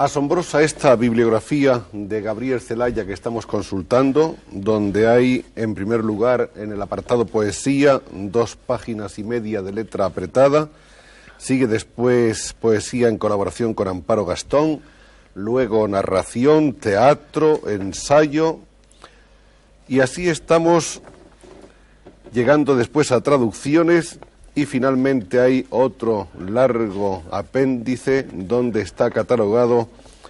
Asombrosa esta bibliografía de Gabriel Celaya que estamos consultando, donde hay, en primer lugar, en el apartado poesía, 2 páginas y media de letra apretada, sigue después poesía en colaboración con Amparo Gastón, luego narración, teatro, ensayo, y así estamos llegando después a traducciones. Y finalmente hay otro largo apéndice donde está catalogado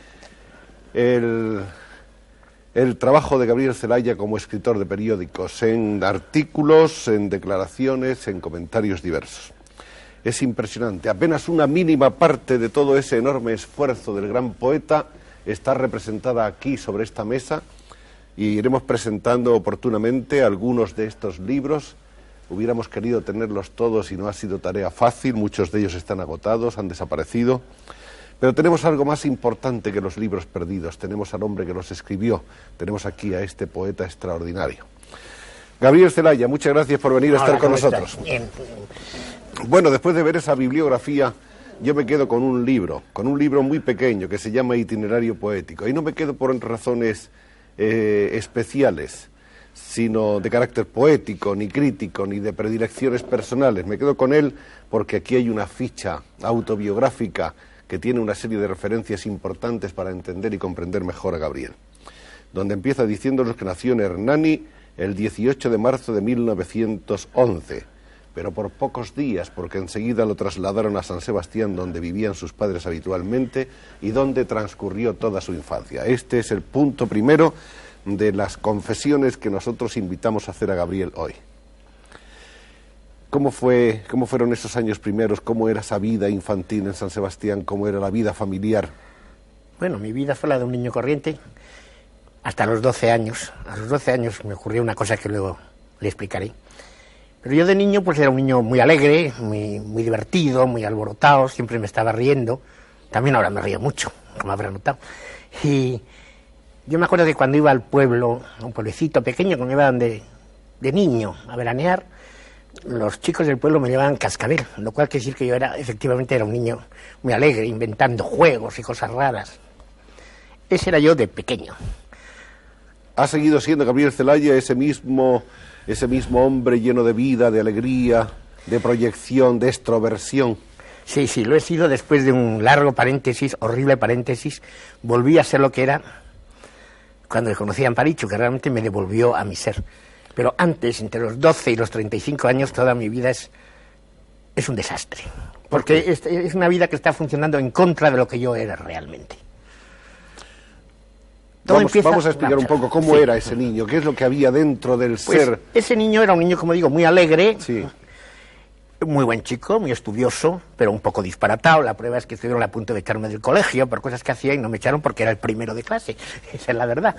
el trabajo de Gabriel Celaya como escritor de periódicos, en artículos, en declaraciones, en comentarios diversos. Es impresionante, apenas una mínima parte de todo ese enorme esfuerzo del gran poeta está representada aquí sobre esta mesa, y iremos presentando oportunamente algunos de estos libros. Hubiéramos querido tenerlos todos y no ha sido tarea fácil, muchos de ellos están agotados, han desaparecido, pero tenemos algo más importante que los libros perdidos, tenemos al hombre que los escribió, tenemos aquí a este poeta extraordinario. Gabriel Celaya, muchas gracias por venir a estar con nosotros. Bueno, después de ver esa bibliografía, yo me quedo con un libro muy pequeño que se llama Itinerario Poético, y no me quedo por razones especiales, sino de carácter poético, ni crítico, ni de predilecciones personales. Me quedo con él porque aquí hay una ficha autobiográfica que tiene una serie de referencias importantes para entender y comprender mejor a Gabriel, donde empieza diciéndonos que nació en Hernani el 18 de marzo de 1911, pero por pocos días, porque enseguida lo trasladaron a San Sebastián, donde vivían sus padres habitualmente y donde transcurrió toda su infancia. Este es el punto primero de las confesiones que nosotros invitamos a hacer a Gabriel hoy. ¿Cómo fueron esos años primeros? ¿Cómo era esa vida infantil en San Sebastián? ¿Cómo era la vida familiar? Bueno, mi vida fue la de un niño corriente hasta los 12 años. A los 12 años me ocurrió una cosa que luego le explicaré. Pero yo de niño pues era un niño muy alegre, muy divertido, muy alborotado, siempre me estaba riendo. También ahora me río mucho, como habrá notado. Y yo me acuerdo que cuando iba al pueblo, a un pueblecito pequeño que me iban de niño a veranear, los chicos del pueblo me llevaban cascabel, lo cual quiere decir que yo efectivamente era un niño muy alegre, inventando juegos y cosas raras. Ese era yo de pequeño. ¿Ha seguido siendo Gabriel Celaya ese mismo hombre lleno de vida, de alegría, de proyección, de extroversión? Sí, lo he sido después de un largo paréntesis, horrible paréntesis. Volví a ser lo que era cuando le conocí a Amparichu, que realmente me devolvió a mi ser. Pero antes, entre los 12 y los 35 años, toda mi vida es un desastre. Porque es una vida que está funcionando en contra de lo que yo era realmente. Vamos a explicar un poco cómo era ese niño, qué es lo que había dentro del ser. Ese niño era un niño, como digo, muy alegre, muy buen chico, muy estudioso, pero un poco disparatado. La prueba es que estuvieron a punto de echarme del colegio por cosas que hacía y no me echaron porque era el primero de clase. Esa es la verdad.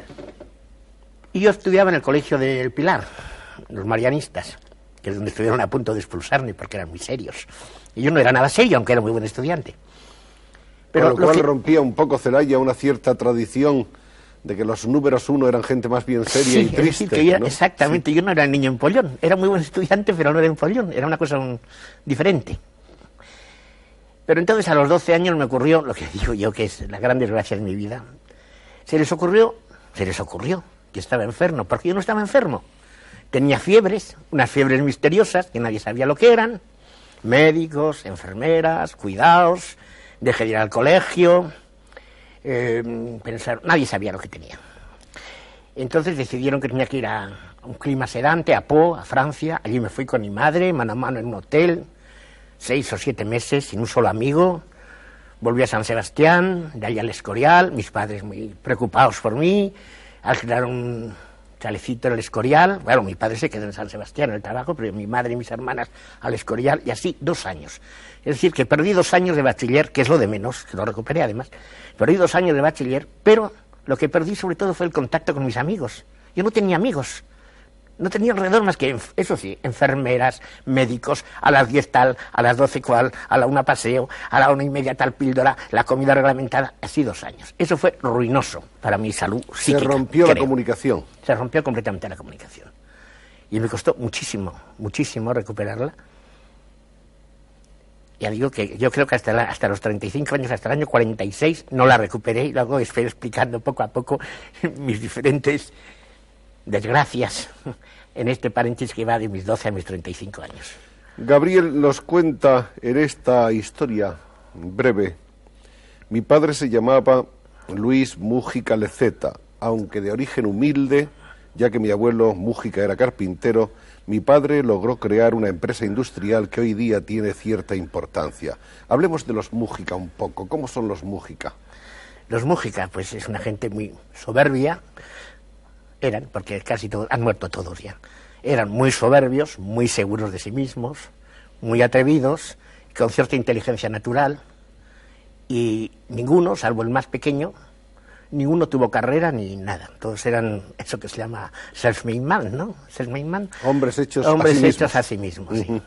Y yo estudiaba en el colegio del Pilar, los marianistas, que es donde estuvieron a punto de expulsarme porque eran muy serios. Y yo no era nada serio, aunque era muy buen estudiante. Pero con lo cual rompía un poco Celaya una cierta tradición de que los números 1 eran gente más bien seria y triste. Es decir, ¿no? Exactamente, yo no era el niño empollón, era muy buen estudiante, pero no era empollón, era una cosa diferente. Pero entonces a los 12 años me ocurrió lo que digo yo que es la gran desgracia de mi vida. Se les ocurrió que estaba enfermo, porque yo no estaba enfermo. Tenía fiebres, unas fiebres misteriosas que nadie sabía lo que eran, médicos, enfermeras, cuidados, dejé de ir al colegio, nadie sabía lo que tenía. Entonces decidieron que tenía que ir a un clima sedante, a Pau, a Francia. Allí me fui con mi madre, mano a mano en un hotel, 6 o 7 meses, sin un solo amigo. Volví a San Sebastián, de allá al Escorial, mis padres muy preocupados por mí, alquilaron un chalecito en el Escorial. Bueno, mi padre se quedó en San Sebastián en el trabajo, pero mi madre y mis hermanas al Escorial, y así 2 años. Es decir, que perdí 2 años de bachiller, que es lo de menos, que lo recuperé además. Perdí 2 años de bachiller, pero lo que perdí sobre todo fue el contacto con mis amigos. Yo no tenía amigos, no tenía alrededor más que, eso sí, enfermeras, médicos, a las 10 tal, a las 12 cual, a la 1 paseo, a la 1:30 tal píldora, la comida reglamentada, así 2 años. Eso fue ruinoso para mi salud psíquica. Se rompió la comunicación. Se rompió completamente la comunicación. Y me costó muchísimo, muchísimo recuperarla. Ya digo que yo creo que hasta los 35 años, hasta el año 46, no la recuperé, y luego estoy explicando poco a poco mis diferentes desgracias en este paréntesis que va de mis 12 a mis 35 años. Gabriel nos cuenta en esta historia breve: mi padre se llamaba Luis Mújica Leceta, aunque de origen humilde, ya que mi abuelo Mújica era carpintero. Mi padre logró crear una empresa industrial que hoy día tiene cierta importancia. Hablemos de los Mújica un poco. ¿Cómo son los Mújica? Los Mújica, pues es una gente muy soberbia, eran, porque casi todos, han muerto todos ya, eran muy soberbios, muy seguros de sí mismos, muy atrevidos, con cierta inteligencia natural, y ninguno, salvo el más pequeño, ninguno tuvo carrera ni nada. Todos eran eso que se llama self-made man, ¿no? Self-made man. Hombres hechos a sí mismos, sí.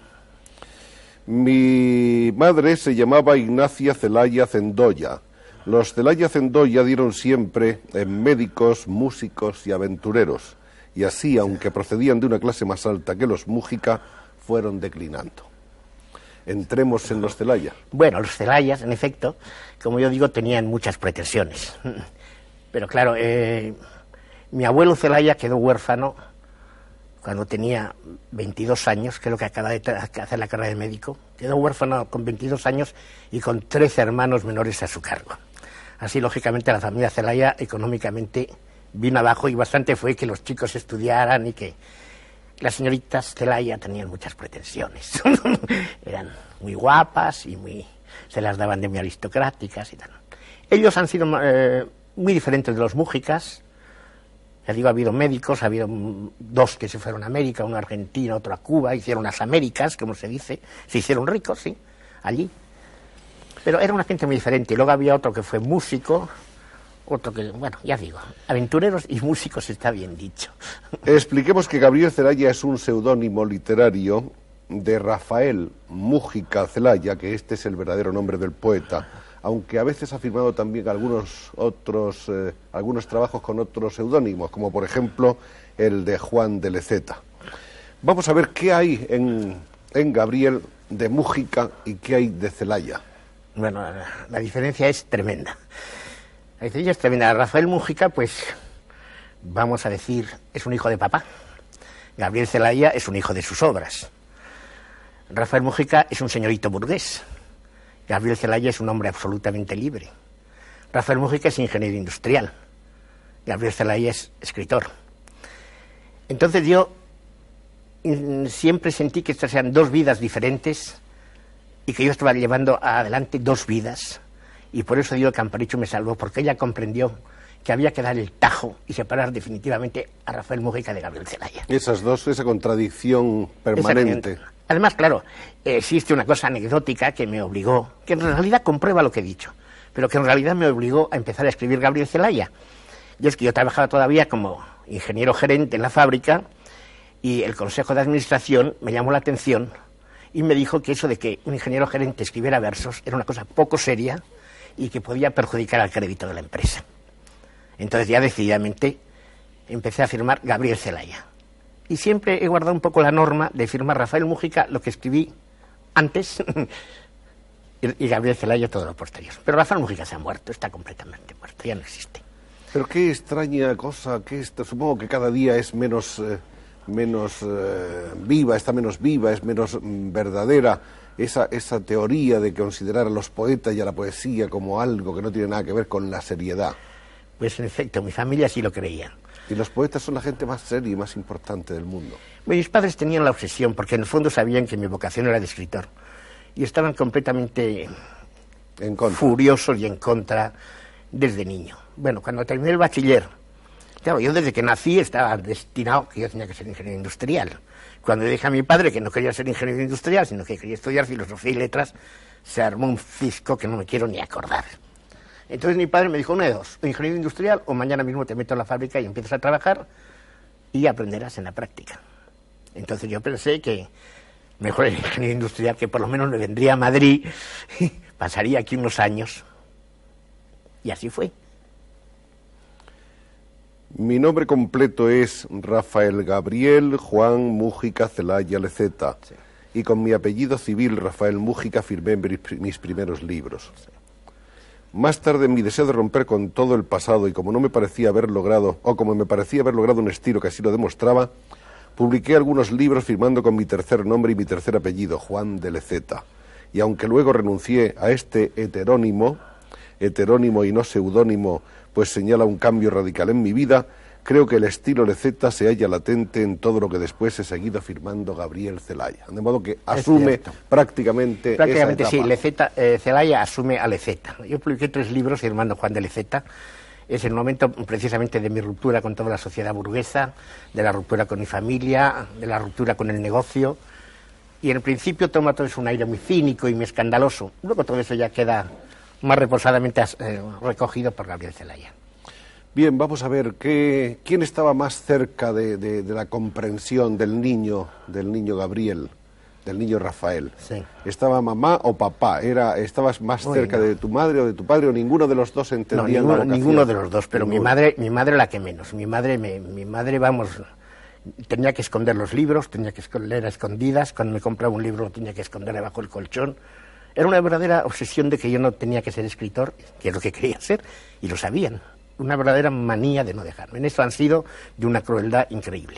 Mi madre se llamaba Ignacia Celaya Zendoya. Los Celaya Zendoya dieron siempre en médicos, músicos y aventureros. Y así, aunque procedían de una clase más alta que los Mújica, fueron declinando. Entremos en los Celaya. Bueno, los Celayas, en efecto, como yo digo, tenían muchas pretensiones. Pero claro, mi abuelo Celaya quedó huérfano cuando tenía 22 años, creo que acaba de hacer la carrera de médico. Quedó huérfano con 22 años y con 13 hermanos menores a su cargo. Así, lógicamente, la familia Celaya económicamente vino abajo, y bastante fue que los chicos estudiaran y que las señoritas Celaya tenían muchas pretensiones. Eran muy guapas y se las daban de muy aristocráticas y tal. Ellos han sido muy diferentes de los Mújicas. Ya digo, ha habido médicos, ha habido dos que se fueron a América, uno a Argentina, otro a Cuba, hicieron las Américas, como se dice, se hicieron ricos, sí, allí. Pero era una gente muy diferente. Y luego había otro que fue músico, otro que, bueno, ya digo, aventureros y músicos está bien dicho. Expliquemos que Gabriel Celaya es un seudónimo literario de Rafael Mújica Celaya, que este es el verdadero nombre del poeta, aunque a veces ha firmado también algunos trabajos con otros seudónimos, como por ejemplo el de Juan de Leceta. Vamos a ver qué hay en Gabriel de Mújica y qué hay de Celaya. Bueno, la diferencia es tremenda. La diferencia es tremenda. Rafael Mújica, pues, vamos a decir, es un hijo de papá. Gabriel Celaya es un hijo de sus obras. Rafael Mújica es un señorito burgués. Gabriel Celaya es un hombre absolutamente libre. Rafael Mújica es ingeniero industrial. Gabriel Celaya es escritor. Entonces yo siempre sentí que estas eran dos vidas diferentes y que yo estaba llevando adelante dos vidas. Y por eso digo que Amparicho me salvó, porque ella comprendió que había que dar el tajo y separar definitivamente a Rafael Mújica de Gabriel Celaya. Esa contradicción permanente. Además, claro, existe una cosa anecdótica que me obligó, que en realidad comprueba lo que he dicho, pero que en realidad me obligó a empezar a escribir Gabriel Celaya. Y es que yo trabajaba todavía como ingeniero gerente en la fábrica, y el Consejo de Administración me llamó la atención y me dijo que eso de que un ingeniero gerente escribiera versos era una cosa poco seria y que podía perjudicar al crédito de la empresa. Entonces ya decididamente empecé a firmar Gabriel Celaya. Y siempre he guardado un poco la norma de firmar Rafael Mújica, lo que escribí antes, y Gabriel Celaya todo lo posterior. Pero Rafael Mújica se ha muerto, está completamente muerto, ya no existe. Pero qué extraña cosa, que supongo que cada día es menos viva, está menos viva, es menos verdadera, esa teoría de considerar a los poetas y a la poesía como algo que no tiene nada que ver con la seriedad. Pues en efecto, mi familia sí lo creía. Y los poetas son la gente más seria y más importante del mundo. Mis padres tenían la obsesión, porque en el fondo sabían que mi vocación era de escritor, y estaban completamente furiosos y en contra desde niño. Bueno, cuando terminé el bachiller, claro, yo desde que nací estaba destinado que yo tenía que ser ingeniero industrial. Cuando dije a mi padre que no quería ser ingeniero industrial, sino que quería estudiar filosofía y letras, se armó un cisco que no me quiero ni acordar. Entonces mi padre me dijo, una de dos, o ingeniero industrial, o mañana mismo te meto en la fábrica y empiezas a trabajar y aprenderás en la práctica. Entonces yo pensé que mejor el ingeniero industrial, que por lo menos me vendría a Madrid, pasaría aquí unos años. Y así fue. Mi nombre completo es Rafael Gabriel Juan Mújica Celaya Leceta. Sí. y con mi apellido civil, Rafael Mújica, firmé mis primeros libros. Más tarde, en mi deseo de romper con todo el pasado y como no me parecía haber logrado, o como me parecía haber logrado un estilo que así lo demostraba, publiqué algunos libros firmando con mi tercer nombre y mi tercer apellido, Juan de Leceta. Y aunque luego renuncié a este heterónimo y no seudónimo, pues señala un cambio radical en mi vida, creo que el estilo Leceta se halla latente en todo lo que después he seguido firmando Gabriel Celaya. De modo que asume prácticamente esa etapa. Sí, Celaya asume a Leceta. Yo publiqué 3 libros firmando Juan de Leceta. Es el momento precisamente de mi ruptura con toda la sociedad burguesa, de la ruptura con mi familia, de la ruptura con el negocio. Y en el principio toma todo eso un aire muy cínico y muy escandaloso. Luego todo eso ya queda más reposadamente recogido por Gabriel Celaya. Bien, vamos a ver, ¿quién estaba más cerca de la comprensión del niño Gabriel, del niño Rafael? Sí. ¿Estaba mamá o papá? ¿Estabas más cerca de tu madre o de tu padre o ninguno de los dos entendía la vocación? Ninguno de los dos, pero mi madre la que menos. Mi madre, vamos, tenía que esconder los libros, tenía que leer a escondidas. Cuando me compraba un libro lo tenía que esconder debajo del colchón. Era una verdadera obsesión de que yo no tenía que ser escritor, que es lo que quería ser, y lo sabían. Una verdadera manía de no dejarme. En eso han sido de una crueldad increíble.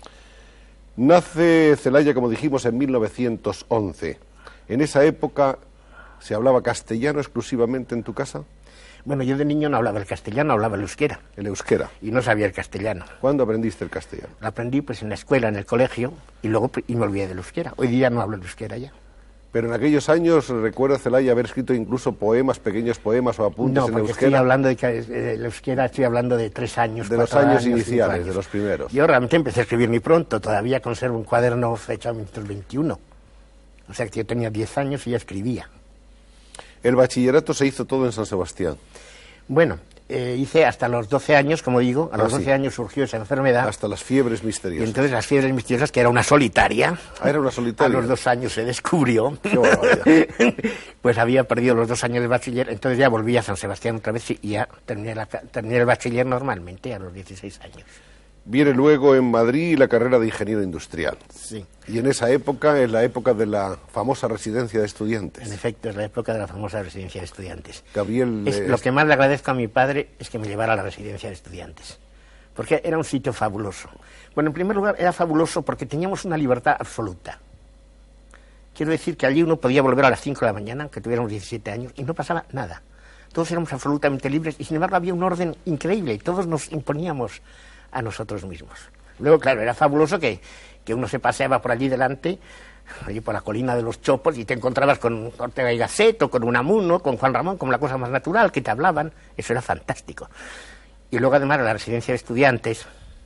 Nace Celaya, como dijimos, en 1911. ¿En esa época se hablaba castellano exclusivamente en tu casa? Bueno, yo de niño no hablaba el castellano, hablaba el euskera. El euskera. Y no sabía el castellano. ¿Cuándo aprendiste el castellano? Lo aprendí pues en la escuela, en el colegio, y luego me olvidé del euskera. Hoy día no hablo el euskera ya. Pero en aquellos años, recuerda Celaya haber escrito incluso poemas, pequeños poemas o apuntes en euskera. No, porque estoy hablando el euskera, estoy hablando de 3 años, de los años iniciales, de los primeros. Yo realmente empecé a escribir muy pronto, todavía conservo un cuaderno fechado en 1921. O sea que yo tenía 10 años y ya escribía. El bachillerato se hizo todo en San Sebastián. Bueno, hice hasta los 12 años, como digo, a los 12 años surgió esa enfermedad. Hasta las fiebres misteriosas. Y entonces las fiebres misteriosas, que era una solitaria. Ah, era una solitaria. A los 2 años se descubrió. Qué barbaridad. Pues había perdido los 2 años de bachiller, entonces ya volví a San Sebastián otra vez y ya terminé el bachiller normalmente a los 16 años. Viene luego en Madrid la carrera de ingeniero industrial. Sí. Y en esa época, es la época de la famosa residencia de estudiantes. En efecto, es la época de la famosa residencia de estudiantes. Gabriel... Lo que más le agradezco a mi padre es que me llevara a la residencia de estudiantes, porque era un sitio fabuloso. Bueno, en primer lugar, era fabuloso porque teníamos una libertad absoluta. Quiero decir que allí uno podía volver a las 5 de la mañana, aunque tuviéramos 17 años, y no pasaba nada. Todos éramos absolutamente libres y, sin embargo, había un orden increíble y todos nos imponíamos a nosotros mismos. Luego, claro, era fabuloso que uno se paseaba por allí delante, allí por la colina de los Chopos, y te encontrabas con Ortega y Gasset, o con Unamuno, con Juan Ramón, como la cosa más natural, que te hablaban. Eso era fantástico. Y luego, además, en la residencia de estudiantes,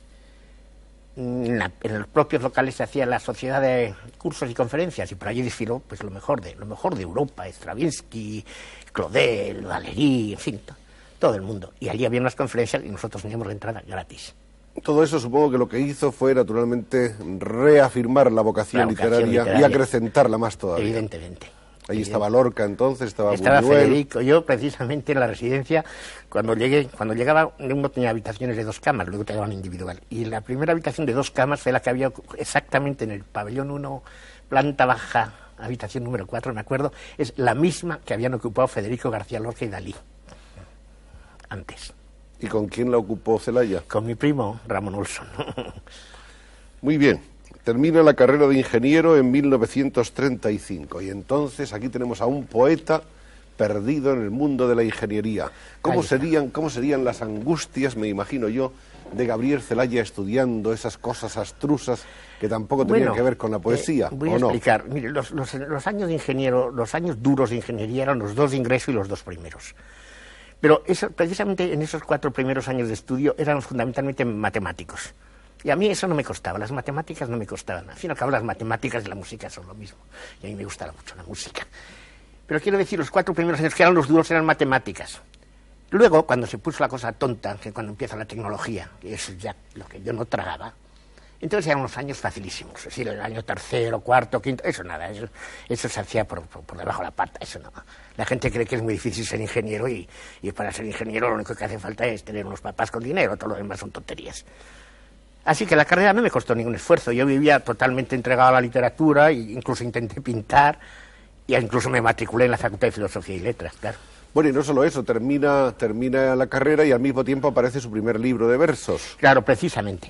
en los propios locales se hacía la sociedad de cursos y conferencias, y por allí desfiló pues lo mejor de Europa, Stravinsky, Claudel, Valéry, en fin, todo el mundo. Y allí había unas conferencias y nosotros teníamos la entrada gratis. Todo eso supongo que lo que hizo fue naturalmente reafirmar la vocación literaria y acrecentarla más todavía. Evidentemente. Ahí estaba Lorca entonces, estaba Buñuel. Federico. Yo precisamente en la residencia, cuando llegaba, uno tenía habitaciones de 2 camas, luego te daban individual. Y la primera habitación de 2 camas fue la que había exactamente en el pabellón 1, planta baja, habitación número 4, me acuerdo, es la misma que habían ocupado Federico García Lorca y Dalí antes. ¿Y con quién la ocupó Celaya? Con mi primo, Ramón Olson. Muy bien. Termina la carrera de ingeniero en 1935 y entonces aquí tenemos a un poeta perdido en el mundo de la ingeniería. ¿Cómo serían las angustias, me imagino yo, de Gabriel Celaya estudiando esas cosas abstrusas que tampoco tenían que ver con la poesía? Voy a explicar. Mire, los años de ingeniero, los años duros de ingeniería eran los 2 de ingreso y los 2 primeros. Pero precisamente en esos 4 primeros años de estudio eran fundamentalmente matemáticos. Y a mí eso no me costaba, las matemáticas no me costaban. Al fin y al cabo, las matemáticas y la música son lo mismo. Y a mí me gustaba mucho la música. Pero quiero decir, los 4 primeros años que eran los duros eran matemáticas. Luego, cuando se puso la cosa tonta, que cuando empieza la tecnología, que eso es ya lo que yo no tragaba, entonces eran unos años facilísimos. Es decir, el año 3º, 4º, 5º, eso nada, eso se hacía por debajo de la pata, eso no. La gente cree que es muy difícil ser ingeniero y para ser ingeniero lo único que hace falta es tener unos papás con dinero, todo lo demás son tonterías. Así que la carrera no me costó ningún esfuerzo. Yo vivía totalmente entregado a la literatura, e incluso intenté pintar, y incluso me matriculé en la Facultad de Filosofía y Letras, claro. Bueno, y no solo eso, termina la carrera y al mismo tiempo aparece su primer libro de versos. Claro, precisamente.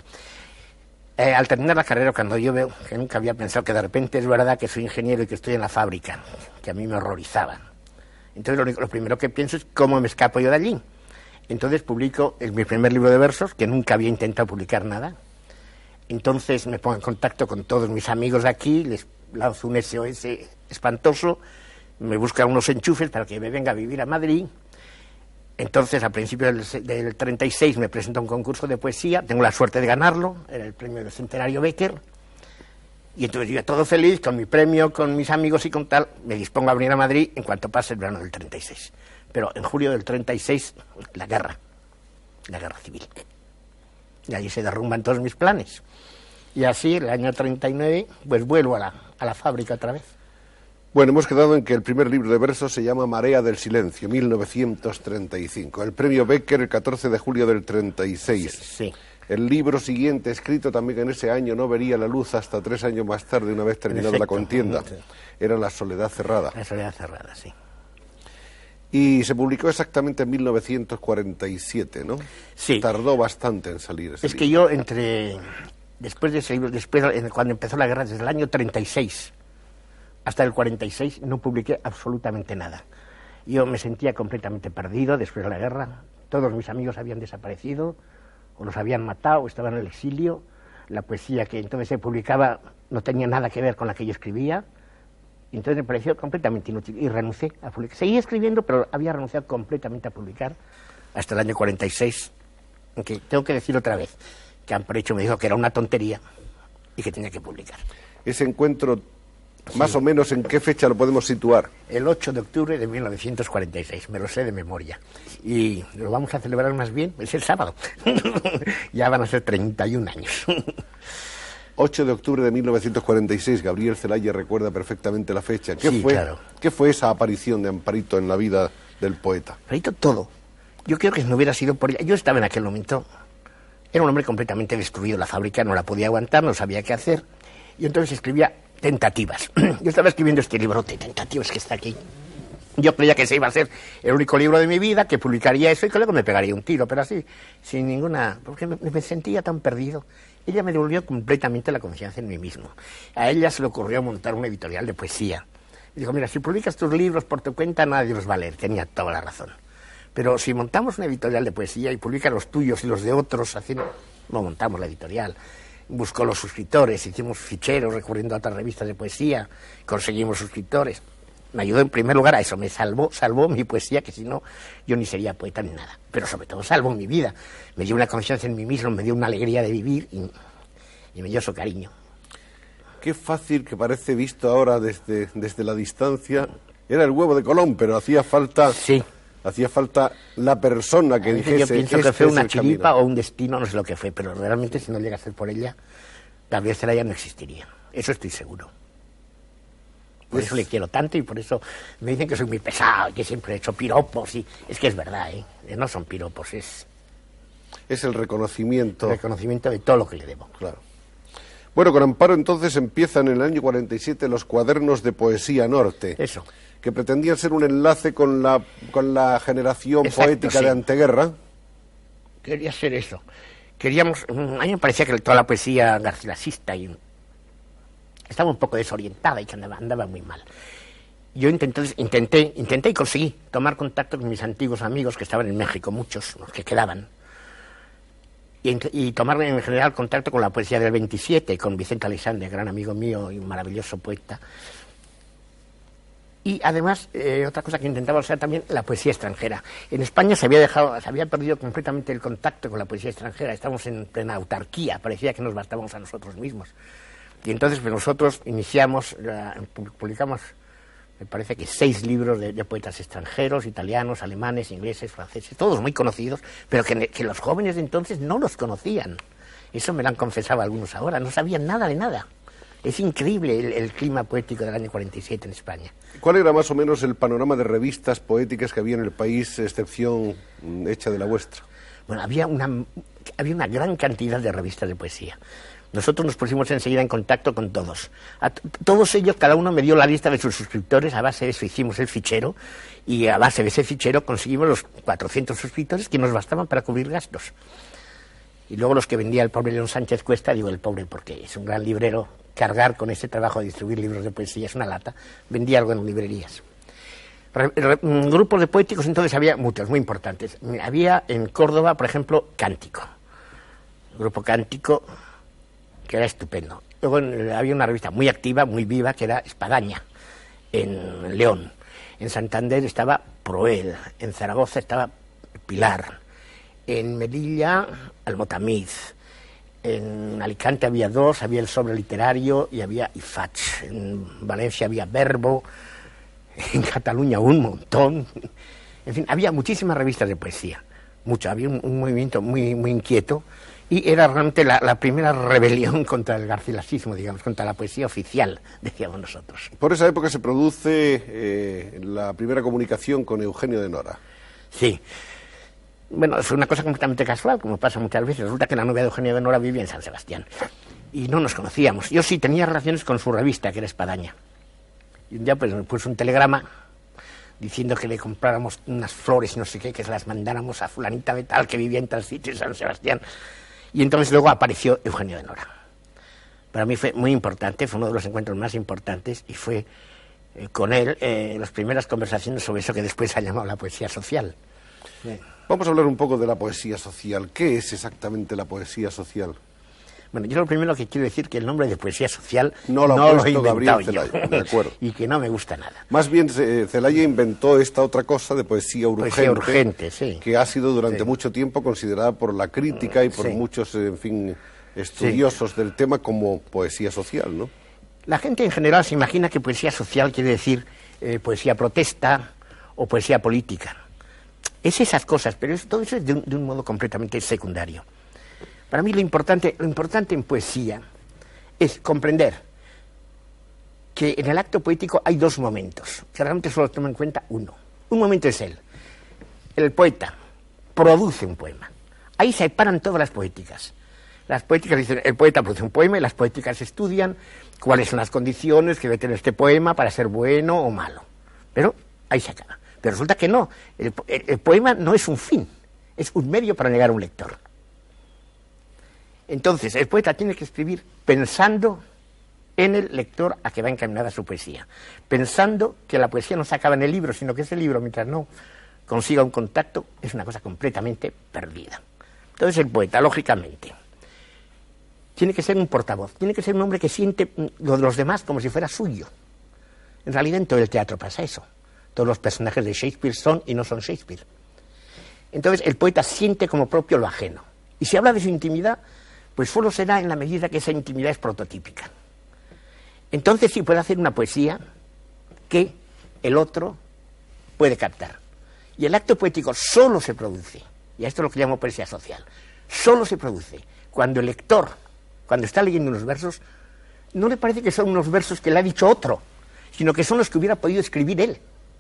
Al terminar la carrera, cuando yo veo que nunca había pensado que de repente es verdad que soy ingeniero y que estoy en la fábrica, que a mí me horrorizaba. Entonces lo primero que pienso es cómo me escapo yo de allí. Entonces publico mi primer libro de versos, que nunca había intentado publicar nada. Entonces me pongo en contacto con todos mis amigos de aquí, les lanzo un SOS espantoso, me buscan unos enchufes para que me venga a vivir a Madrid. Entonces, a principios del 36 me presento a un concurso de poesía, tengo la suerte de ganarlo, era el premio del Centenario Becker, y entonces yo todo feliz, con mi premio, con mis amigos y con tal, me dispongo a venir a Madrid en cuanto pase el verano del 36. Pero en julio del 36, la guerra civil. Y allí se derrumban todos mis planes. Y así, el año 39, pues vuelvo a la fábrica otra vez. Bueno, hemos quedado en que el primer libro de versos se llama Marea del Silencio, 1935. El premio Becker, el 14 de julio del 36. Sí. El libro siguiente, escrito también en ese año, no vería la luz hasta 3 años más tarde, una vez terminada la contienda. Era La Soledad Cerrada. La Soledad Cerrada, sí. Y se publicó exactamente en 1947, ¿no? Sí. Tardó bastante en salir ese libro. Que yo después de ese libro, cuando empezó la guerra, desde el año 36 hasta el 46, no publiqué absolutamente nada. Yo me sentía completamente perdido después de la guerra. Todos mis amigos habían desaparecido, o los habían matado, o estaban en el exilio. La poesía que entonces se publicaba no tenía nada que ver con la que yo escribía. Entonces me pareció completamente inútil y renuncié a publicar. Seguía escribiendo, pero había renunciado completamente a publicar hasta el año 46, en que tengo que decir otra vez que Amprecho me dijo que era una tontería y que tenía que publicar. Ese encuentro, más o menos, ¿en qué fecha lo podemos situar? El 8 de octubre de 1946, me lo sé de memoria. Y lo vamos a celebrar más bien, es el sábado. Ya van a ser 31 años. 8 de octubre de 1946, Gabriel Celaya recuerda perfectamente la fecha. Sí, claro. ¿Qué fue esa aparición de Amparito en la vida del poeta? Amparito, todo. Yo creo que si no hubiera sido por ella... Yo estaba en aquel momento, era un hombre completamente destruido, la fábrica no la podía aguantar, no sabía qué hacer, y entonces escribía tentativas. Yo estaba escribiendo este librote, Tentativas, que está aquí. Yo creía que ese iba a ser el único libro de mi vida, que publicaría eso y que luego me pegaría un tiro, pero así, sin ninguna... porque me sentía tan perdido. Ella me devolvió completamente la confianza en mí mismo. A ella se le ocurrió montar una editorial de poesía. Y dijo, mira, si publicas tus libros por tu cuenta, nadie los va a leer. Tenía toda la razón. Pero si montamos una editorial de poesía y publicas los tuyos y los de otros, no montamos la editorial. Buscó los suscriptores, hicimos ficheros recurriendo a otras revistas de poesía, conseguimos suscriptores. Me ayudó en primer lugar a eso, me salvó mi poesía, que si no, yo ni sería poeta ni nada. Pero sobre todo salvó mi vida. Me dio una confianza en mí mismo, me dio una alegría de vivir y me dio su cariño. Qué fácil que parece visto ahora desde la distancia. Era el huevo de Colón, pero hacía falta... Sí. Hacía falta la persona que dijese... Yo pienso que fue una chiripa o un destino, no sé lo que fue, pero realmente si no llega a ser por ella, Gabriel Celaya no existiría. Eso estoy seguro. Por eso le quiero tanto y por eso me dicen que soy muy pesado y que siempre he hecho piropos. Y es que es verdad, no son piropos, es el reconocimiento. El reconocimiento de todo lo que le debo. Claro. Bueno, con Amparo entonces empiezan en el año 47 los cuadernos de Poesía Norte. Eso. Que pretendían ser un enlace con la generación poética de anteguerra. Quería ser eso. A mí me parecía que toda la poesía garcilasista estaba un poco desorientada y que andaba muy mal. Yo intenté y conseguí tomar contacto con mis antiguos amigos que estaban en México, muchos, los que quedaban, y tomar en general contacto con la poesía del 27, con Vicente Aleixandre, gran amigo mío y un maravilloso poeta. Y además, otra cosa que intentaba hacer también, la poesía extranjera. En España se había perdido completamente el contacto con la poesía extranjera, estábamos en plena autarquía, parecía que nos bastábamos a nosotros mismos. Y entonces pues nosotros publicamos, me parece que 6 libros de poetas extranjeros, italianos, alemanes, ingleses, franceses, todos muy conocidos, pero que los jóvenes de entonces no los conocían. Eso me lo han confesado algunos ahora, no sabían nada de nada. Es increíble el clima poético del año 47 en España. ¿Cuál era más o menos el panorama de revistas poéticas que había en el país, excepción hecha de la vuestra? Bueno, había una había una gran cantidad de revistas de poesía. Nosotros nos pusimos enseguida en contacto con todos. Todos ellos, cada uno me dio la lista de sus suscriptores, a base de eso hicimos el fichero, y a base de ese fichero conseguimos los 400 suscriptores que nos bastaban para cubrir gastos. Y luego los que vendía el pobre León Sánchez Cuesta, digo el pobre porque es un gran librero, cargar con ese trabajo de distribuir libros de poesía es una lata, vendía algo en librerías. Grupos de poéticos entonces había muchos, muy importantes. Había en Córdoba, por ejemplo, Cántico, el grupo Cántico, que era estupendo. Luego había una revista muy activa, muy viva, que era Espadaña, en León. En Santander estaba Proel, en Zaragoza estaba Pilar, en Melilla Almotamiz, en Alicante había dos, había El Sobre Literario y había IFACH, en Valencia había Verbo, en Cataluña un montón, en fin, había muchísimas revistas de poesía, mucho, había un movimiento muy, muy inquieto. Y era realmente la primera rebelión contra el garcilasismo, digamos, contra la poesía oficial, decíamos nosotros. Por esa época se produce la primera comunicación con Eugenio de Nora. Sí. Bueno, fue una cosa completamente casual, como pasa muchas veces. Resulta que la novia de Eugenio de Nora vivía en San Sebastián. Y no nos conocíamos. Yo sí tenía relaciones con su revista, que era Espadaña. Y un día pues me puso un telegrama diciendo que le compráramos unas flores y no sé qué, que se las mandáramos a fulanita de tal que vivía en tal sitio, en San Sebastián. Y entonces luego apareció Eugenio de Nora. Para mí fue muy importante, fue uno de los encuentros más importantes y fue con él las primeras conversaciones sobre eso que después se ha llamado la poesía social. Vamos a hablar un poco de la poesía social. ¿Qué es exactamente la poesía social? Bueno, yo lo primero que quiero decir que el nombre de poesía social no lo ha puesto Gabriel Celaya, de acuerdo. Y que no me gusta nada. Más bien Celaya inventó esta otra cosa de poesía urgente, sí, que ha sido durante mucho tiempo considerada por la crítica y por muchos, en fin, estudiosos del tema como poesía social, ¿no? La gente en general se imagina que poesía social quiere decir poesía protesta o poesía política. Es esas cosas, pero todo eso es de un modo completamente secundario. Para mí lo importante en poesía es comprender que en el acto poético hay dos momentos, que realmente solo tomo en cuenta uno. Un momento es el poeta produce un poema. Ahí se paran todas las poéticas. Las poéticas dicen, el poeta produce un poema y las poéticas estudian cuáles son las condiciones que debe tener este poema para ser bueno o malo. Pero ahí se acaba. Pero resulta que no, el poema no es un fin, es un medio para llegar a un lector. Entonces, el poeta tiene que escribir pensando en el lector a que va encaminada su poesía, pensando que la poesía no se acaba en el libro, sino que ese libro, mientras no consiga un contacto, es una cosa completamente perdida. Entonces, el poeta, lógicamente, tiene que ser un portavoz, tiene que ser un hombre que siente lo de los demás como si fuera suyo. En realidad, en todo el teatro pasa eso. Todos los personajes de Shakespeare son y no son Shakespeare. Entonces, el poeta siente como propio lo ajeno. Y si habla de su intimidad, pues solo será en la medida que esa intimidad es prototípica. Entonces sí puede hacer una poesía que el otro puede captar. Y el acto poético solo se produce, y a esto es lo que llamo poesía social, solo se produce cuando el lector, cuando está leyendo unos versos, no le parece que son unos versos que le ha dicho otro, sino que son los que hubiera podido escribir él.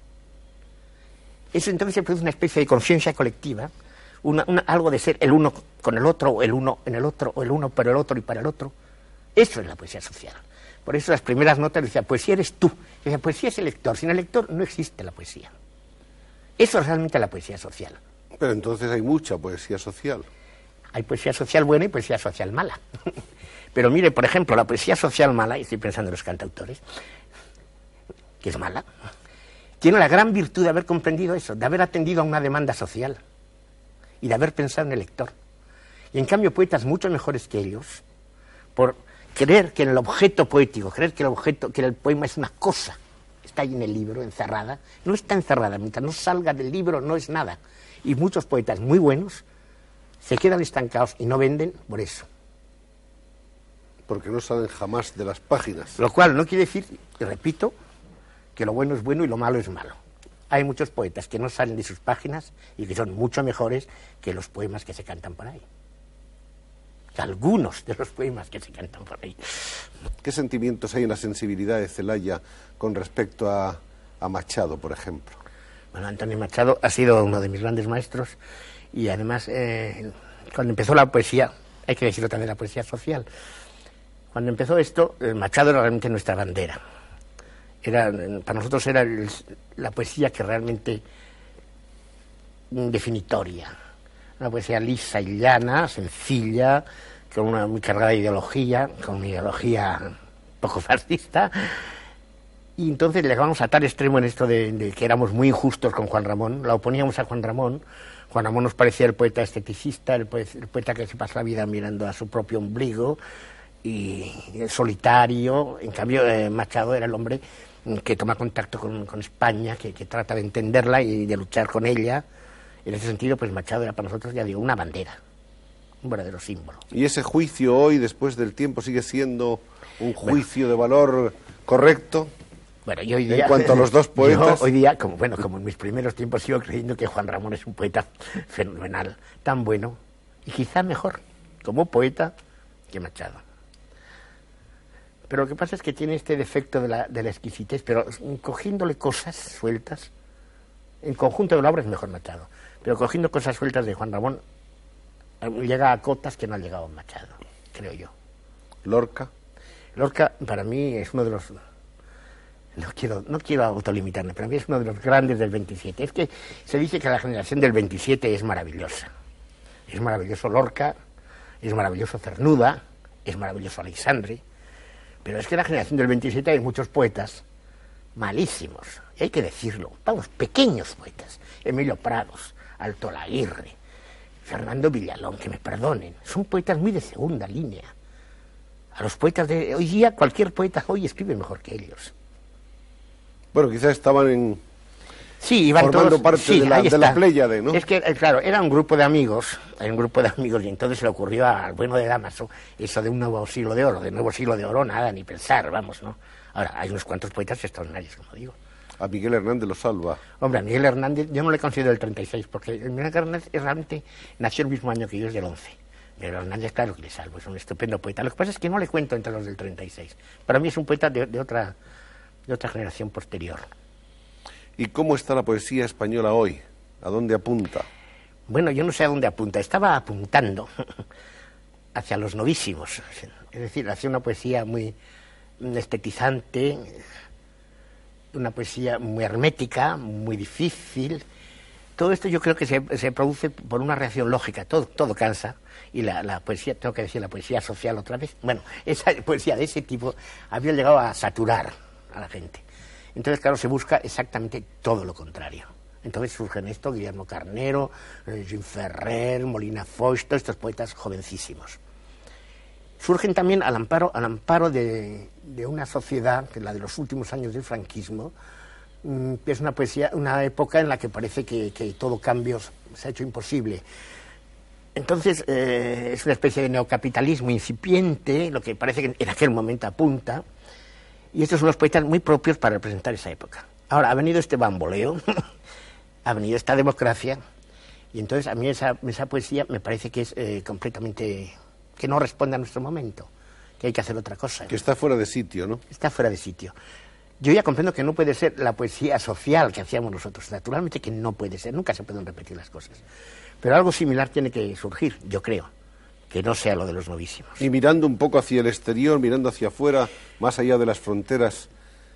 Eso entonces se produce una especie de conciencia colectiva, algo de ser el uno con el otro, o el uno en el otro, o el uno por el otro y para el otro. Eso es la poesía social. Por eso las primeras notas decían, poesía eres tú. Y decía, poesía es el lector. Sin el lector no existe la poesía. Eso es realmente la poesía social. Pero entonces hay mucha poesía social. Hay poesía social buena y poesía social mala. Pero mire, por ejemplo, la poesía social mala, y estoy pensando en los cantautores, que es mala, tiene la gran virtud de haber comprendido eso, de haber atendido a una demanda social y de haber pensado en el lector. Y en cambio poetas mucho mejores que ellos, por creer que en el objeto poético, creer que el poema es una cosa, está ahí en el libro, encerrada, no está encerrada, mientras no salga del libro no es nada. Y muchos poetas muy buenos se quedan estancados y no venden por eso. Porque no salen jamás de las páginas. Lo cual no quiere decir, y repito, que lo bueno es bueno y lo malo es malo. Hay muchos poetas que no salen de sus páginas y que son mucho mejores que los poemas que se cantan por ahí. Algunos de los poemas que se cantan por ahí. ¿Qué sentimientos hay en la sensibilidad de Celaya con respecto a Machado, por ejemplo? Bueno, Antonio Machado ha sido uno de mis grandes maestros y además cuando empezó la poesía, hay que decirlo también, la poesía social, cuando empezó esto, Machado era realmente nuestra bandera. Para nosotros era la poesía que realmente definitoria. Una poesía lisa y llana, sencilla, muy cargada de ideología, con una ideología poco fascista. Y entonces llegamos a tal extremo en esto de que éramos muy injustos con Juan Ramón, la oponíamos a Juan Ramón. Juan Ramón nos parecía el poeta esteticista, el poeta que se pasa la vida mirando a su propio ombligo y solitario. En cambio, Machado era el hombre que toma contacto con España, que trata de entenderla y de luchar con ella. En ese sentido, pues Machado era para nosotros, ya digo, una bandera, un verdadero símbolo. ¿Y ese juicio hoy, después del tiempo, sigue siendo un juicio de valor correcto? Bueno, yo hoy día, en cuanto a los dos poetas, yo hoy día, como en mis primeros tiempos, sigo creyendo que Juan Ramón es un poeta fenomenal, tan bueno y quizá mejor como poeta que Machado. Pero lo que pasa es que tiene este defecto de la exquisitez, pero cogiéndole cosas sueltas, en conjunto de la obra es mejor Machado, pero cogiendo cosas sueltas de Juan Ramón llega a cotas que no ha llegado Machado, creo yo. Lorca. Lorca para mí es uno de los... No quiero autolimitarme, pero a mí es uno de los grandes del 27. Es que se dice que la generación del 27 es maravillosa. Es maravilloso Lorca, es maravilloso Cernuda, es maravilloso Aleixandre, pero es que la generación del 27 hay muchos poetas malísimos, y hay que decirlo, vamos, pequeños poetas. Emilio Prados, Alto Laguirre, Fernando Villalón, que me perdonen, son poetas muy de segunda línea. A los poetas de hoy día, cualquier poeta hoy escribe mejor que ellos. Bueno, quizás estaban iban formando todos, parte de la pléyade, ¿no? Es que, claro, era un grupo de amigos, y entonces se le ocurrió al bueno de Dámaso eso de un nuevo siglo de oro, nada, ni pensar, vamos, ¿no? Ahora, hay unos cuantos poetas extraordinarios, como digo. A Miguel Hernández lo salva. Hombre, a Miguel Hernández, yo no le considero el 36, porque Miguel Hernández realmente nació el mismo año que yo, es del 11. Miguel Hernández, claro que le salvo, es un estupendo poeta. Lo que pasa es que no le cuento entre los del 36. Para mí es un poeta de otra generación posterior. ¿Y cómo está la poesía española hoy? ¿A dónde apunta? Bueno, yo no sé a dónde apunta. Estaba apuntando hacia los novísimos. Es decir, hacia una poesía muy estetizante, una poesía muy hermética, muy difícil. Todo esto yo creo que se produce por una reacción lógica. Todo cansa. Y la poesía, tengo que decir, la poesía social otra vez. Bueno, esa poesía de ese tipo había llegado a saturar a la gente. Entonces, claro, se busca exactamente todo lo contrario. Entonces surgen Guillermo Carnero, Jim Ferrer, Molina Foix, todos estos poetas jovencísimos. Surgen también al amparo de una sociedad, que es la de los últimos años del franquismo, que es una época en la que parece que todo cambio se ha hecho imposible. Entonces, es una especie de neocapitalismo incipiente, lo que parece que en aquel momento apunta. Y estos son los poetas muy propios para representar esa época. Ahora, ha venido este bamboleo, ha venido esta democracia, y entonces a mí esa poesía me parece que es completamente... que no responde a nuestro momento, que hay que hacer otra cosa. Que está fuera de sitio, ¿no? Está fuera de sitio. Yo ya comprendo que no puede ser la poesía social que hacíamos nosotros. Naturalmente que no puede ser, nunca se pueden repetir las cosas. Pero algo similar tiene que surgir, yo creo. Que no sea lo de los novísimos. Y mirando un poco hacia el exterior, mirando hacia afuera, más allá de las fronteras,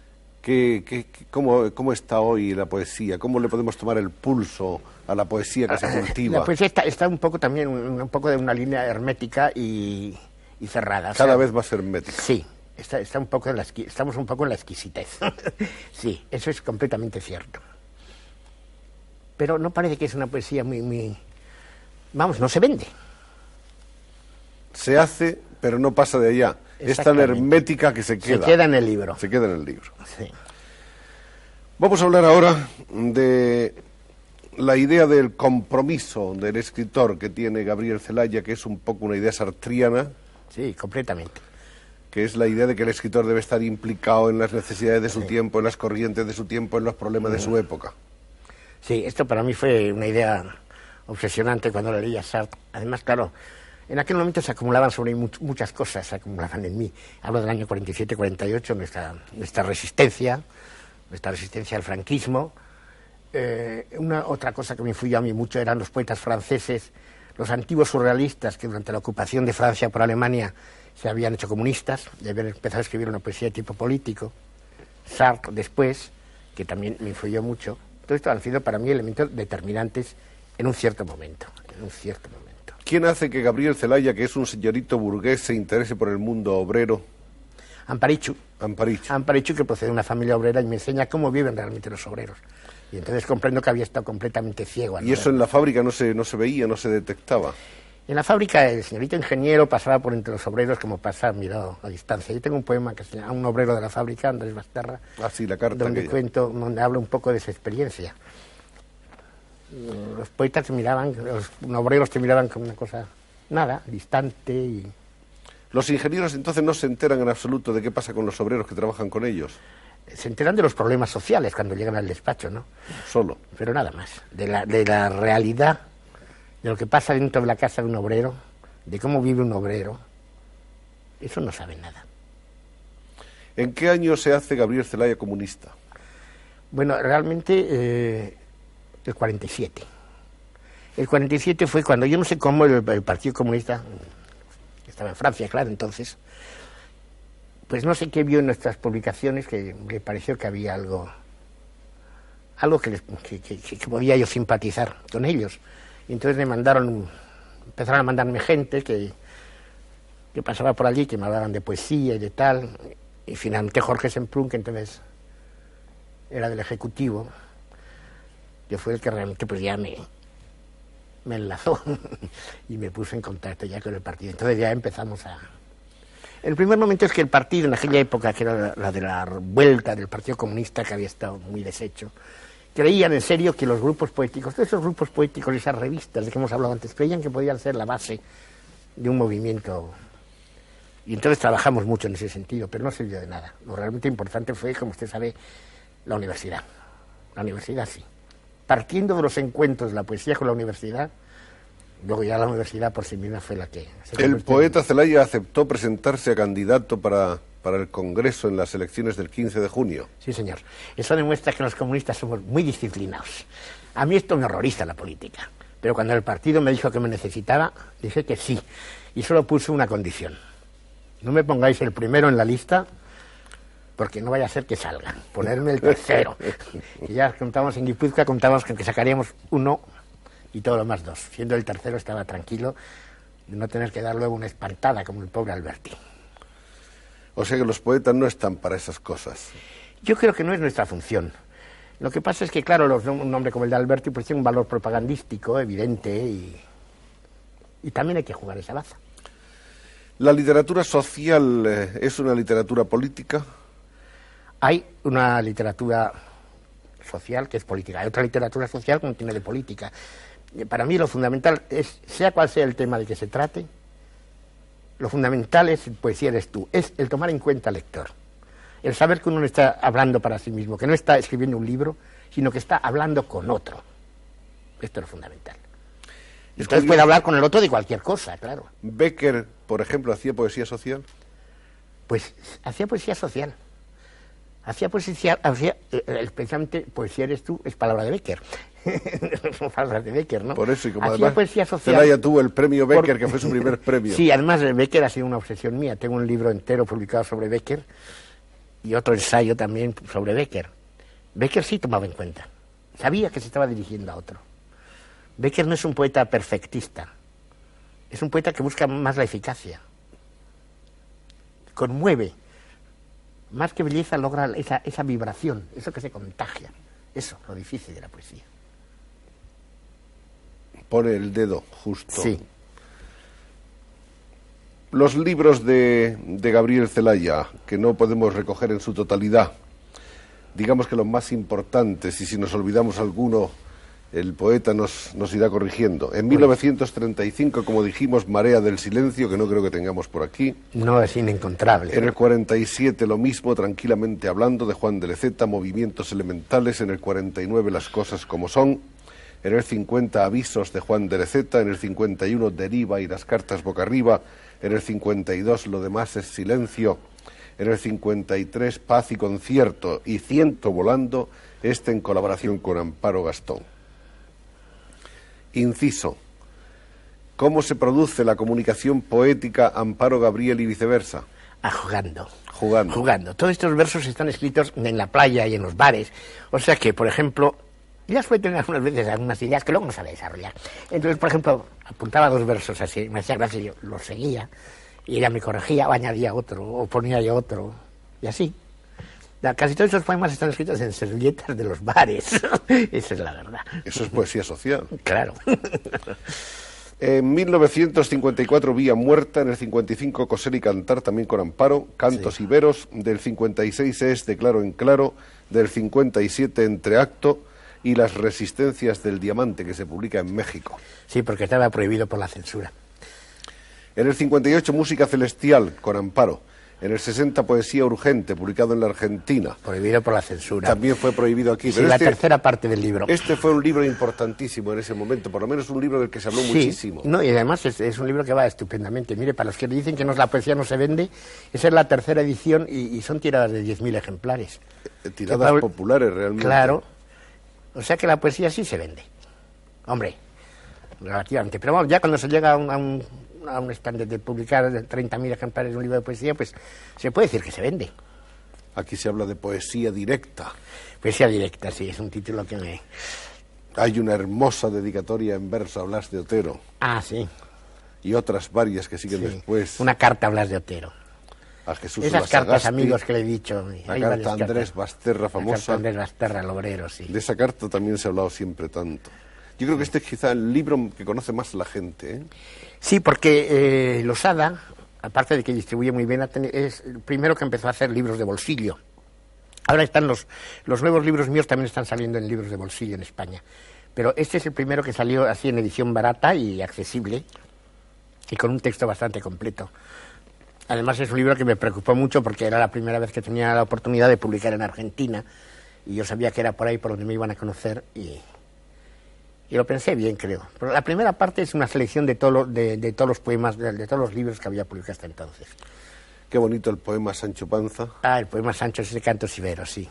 ¿cómo está hoy la poesía? ¿Cómo le podemos tomar el pulso a la poesía que se cultiva? La poesía está un poco también, un poco de una línea hermética y cerrada. Cada vez más hermética. Sí, está un poco estamos un poco en la exquisitez. Sí, eso es completamente cierto. Pero no parece que es una poesía muy... Vamos, no se vende. Se hace, pero no pasa de allá. Es tan hermética que se queda. Se queda en el libro. Se queda en el libro. Sí. Vamos a hablar ahora de la idea del compromiso del escritor que tiene Gabriel Celaya, que es un poco una idea sartriana. Sí, completamente. Que es la idea de que el escritor debe estar implicado en las necesidades de su tiempo, en las corrientes de su tiempo, en los problemas de su época. Sí, esto para mí fue una idea obsesionante cuando la leí a Sartre. Además, claro, en aquel momento se acumulaban sobre mí muchas cosas, se acumulaban en mí. Hablo del año 47-48, nuestra resistencia al franquismo. Otra cosa que me influyó a mí mucho eran los poetas franceses, los antiguos surrealistas que durante la ocupación de Francia por Alemania se habían hecho comunistas, de haber empezado a escribir una poesía de tipo político, Sartre después, que también me influyó mucho. Todo esto han sido para mí elementos determinantes en un cierto momento. ¿Quién hace que Gabriel Celaya, que es un señorito burgués, se interese por el mundo obrero? Amparichu, que procede de una familia obrera y me enseña cómo viven realmente los obreros. Y entonces comprendo que había estado completamente ciego. ¿Y eso en la fábrica no se veía, no se detectaba? En la fábrica el señorito ingeniero pasaba por entre los obreros como pasa mirado a distancia. Yo tengo un poema que se llama Un obrero de la fábrica, Andrés Basterra, la carta donde hablo un poco de esa experiencia. Los poetas te miraban, los obreros te miraban como una cosa, nada, distante y... ¿Los ingenieros entonces no se enteran en absoluto de qué pasa con los obreros que trabajan con ellos? Se enteran de los problemas sociales cuando llegan al despacho, ¿no? Solo. Pero nada más, de la realidad, de lo que pasa dentro de la casa de un obrero, de cómo vive un obrero, eso no saben nada. ¿En qué año se hace Gabriel Celaya comunista? Bueno, realmente el 47. El 47 fue cuando, yo no sé cómo, el Partido Comunista, que estaba en Francia, claro, entonces, pues no sé qué vio en nuestras publicaciones que le pareció que había algo que podía yo simpatizar con ellos. Y entonces empezaron a mandarme gente que pasaba por allí, que me hablaban de poesía y de tal, y finalmente Jorge Semprún, que entonces era del Ejecutivo, que fue el que realmente pues ya me enlazó y me puso en contacto ya con el partido. Entonces ya empezamos a... El primer momento es que el partido, en aquella época, que era la de la vuelta del Partido Comunista, que había estado muy deshecho, creían en serio que los grupos poéticos, todos esos grupos poéticos, esas revistas de que hemos hablado antes, creían que podían ser la base de un movimiento. Y entonces trabajamos mucho en ese sentido, pero no sirvió de nada. Lo realmente importante fue, como usted sabe, la universidad. La universidad sí. Partiendo de los encuentros de la poesía con la universidad, luego ya la universidad por sí misma fue la que... El poeta Celaya aceptó presentarse a candidato para el Congreso en las elecciones del 15 de junio. Sí, señor. Eso demuestra que los comunistas somos muy disciplinados. A mí esto me horroriza, la política. Pero cuando el partido me dijo que me necesitaba, dije que sí. Y solo puse una condición. No me pongáis el primero en la lista, porque no vaya a ser que salga. Ponerme el tercero. Y ya contamos en Guipúzcoa, contamos que sacaríamos 1 y todo lo más 2. Siendo el tercero estaba tranquilo de no tener que dar luego una espantada como el pobre Alberti. O sea que los poetas no están para esas cosas. Yo creo que no es nuestra función. Lo que pasa es que, claro, un nombre como el de Alberti pues tiene un valor propagandístico evidente y también hay que jugar esa baza. ¿La literatura social es una literatura política? Hay una literatura social que es política, hay otra literatura social que no tiene de política. Para mí lo fundamental es, sea cual sea el tema de que se trate, lo fundamental es, poesía eres tú, es el tomar en cuenta al lector. El saber que uno no está hablando para sí mismo, que no está escribiendo un libro, sino que está hablando con otro. Esto es lo fundamental. Entonces puede hablar con el otro de cualquier cosa, claro. ¿Becker, por ejemplo, hacía poesía social? Pues hacía poesía social. Precisamente poesía eres tú, es palabra de Becker. Son palabras de Becker, ¿no? Por eso, y como hacía además poesía social. Celaya tuvo el premio Becker, que fue su primer premio. Sí, además Becker ha sido una obsesión mía. Tengo un libro entero publicado sobre Becker y otro ensayo también sobre Becker. Becker sí tomaba en cuenta. Sabía que se estaba dirigiendo a otro. Becker no es un poeta perfectista. Es un poeta que busca más la eficacia. Conmueve. Más que belleza logra esa vibración, eso que se contagia. Eso, lo difícil de la poesía. Pone el dedo justo. Sí. Los libros de Gabriel Celaya, que no podemos recoger en su totalidad, digamos que los más importantes, y si nos olvidamos alguno, el poeta nos irá corrigiendo. En 1935, como dijimos, Marea del Silencio, que no creo que tengamos por aquí. No, es inencontrable. En el 47 lo mismo, Tranquilamente hablando, de Juan de Leceta, Movimientos elementales. En el 49 Las cosas como son. En el 50 Avisos, de Juan de Leceta. En el 51 Deriva y las cartas boca arriba. En el 52 Lo demás es silencio. En el 53 Paz y concierto. Y Ciento volando, en colaboración con Amparo Gastón. Inciso. ¿Cómo se produce la comunicación poética Amparo-Gabriel y viceversa? Jugando. Jugando. Jugando. Todos estos versos están escritos en la playa y en los bares. O sea que, por ejemplo, ya suele tener algunas veces algunas ideas que luego no sabe desarrollar. Entonces, por ejemplo, apuntaba 2 versos así, me hacía gracia, yo los seguía, y ella me corregía, o añadía otro, o ponía yo otro, y así. Casi todos esos poemas están escritos en servilletas de los bares. Esa es la verdad. Eso es poesía social. Claro. En 1954 Vía Muerta, en el 55 Coser y Cantar, también con Amparo, Cantos Sí. y Veros, del 56 es De Claro en Claro, del 57 Entreacto y Las Resistencias del Diamante, que se publica en México. Sí, porque estaba prohibido por la censura. En el 58 Música Celestial, con Amparo. En el 60 Poesía Urgente, publicado en la Argentina. Prohibido por la censura. También fue prohibido aquí. Sí, la tercera parte del libro. Este fue un libro importantísimo en ese momento, por lo menos un libro del que se habló Sí, muchísimo. no, y además es un libro que va estupendamente. Mire, para los que dicen que la poesía no se vende, esa es la tercera edición y son tiradas de 10.000 ejemplares. Tiradas Que populares realmente. Claro. O sea que la poesía sí se vende. Hombre, relativamente. Pero vamos, ya cuando se llega a un stand de publicar 30.000 ejemplares de un libro de poesía, pues se puede decir que se vende. Aquí se habla de poesía directa. Poesía directa, sí, es un título que me... Hay una hermosa dedicatoria en verso a Blas de Otero Ah, sí. y otras varias que siguen Sí. después. Una carta a Blas de Otero. A Jesús Esas cartas, Ulasagasti, amigos, que le he dicho. la hay carta varias a Andrés cartas. Basterra, La famosa. carta a Andrés Basterra, el obrero, sí. De esa carta también se ha hablado siempre tanto. Yo creo que este es quizá el libro que conoce más la gente, ¿eh? Sí, porque Losada, aparte de que distribuye muy bien, es el primero que empezó a hacer libros de bolsillo. Ahora están los nuevos libros míos, también están saliendo en libros de bolsillo en España. Pero este es el primero que salió así en edición barata y accesible, y con un texto bastante completo. Además es un libro que me preocupó mucho porque era la primera vez que tenía la oportunidad de publicar en Argentina, y yo sabía que era por ahí por donde me iban a conocer, y lo pensé bien, creo. Pero la primera parte es una selección de todos los poemas, de todos los libros que había publicado hasta entonces. Qué bonito el poema Sancho Panza. Ah, el poema Sancho es de Cantos y Veros, sí.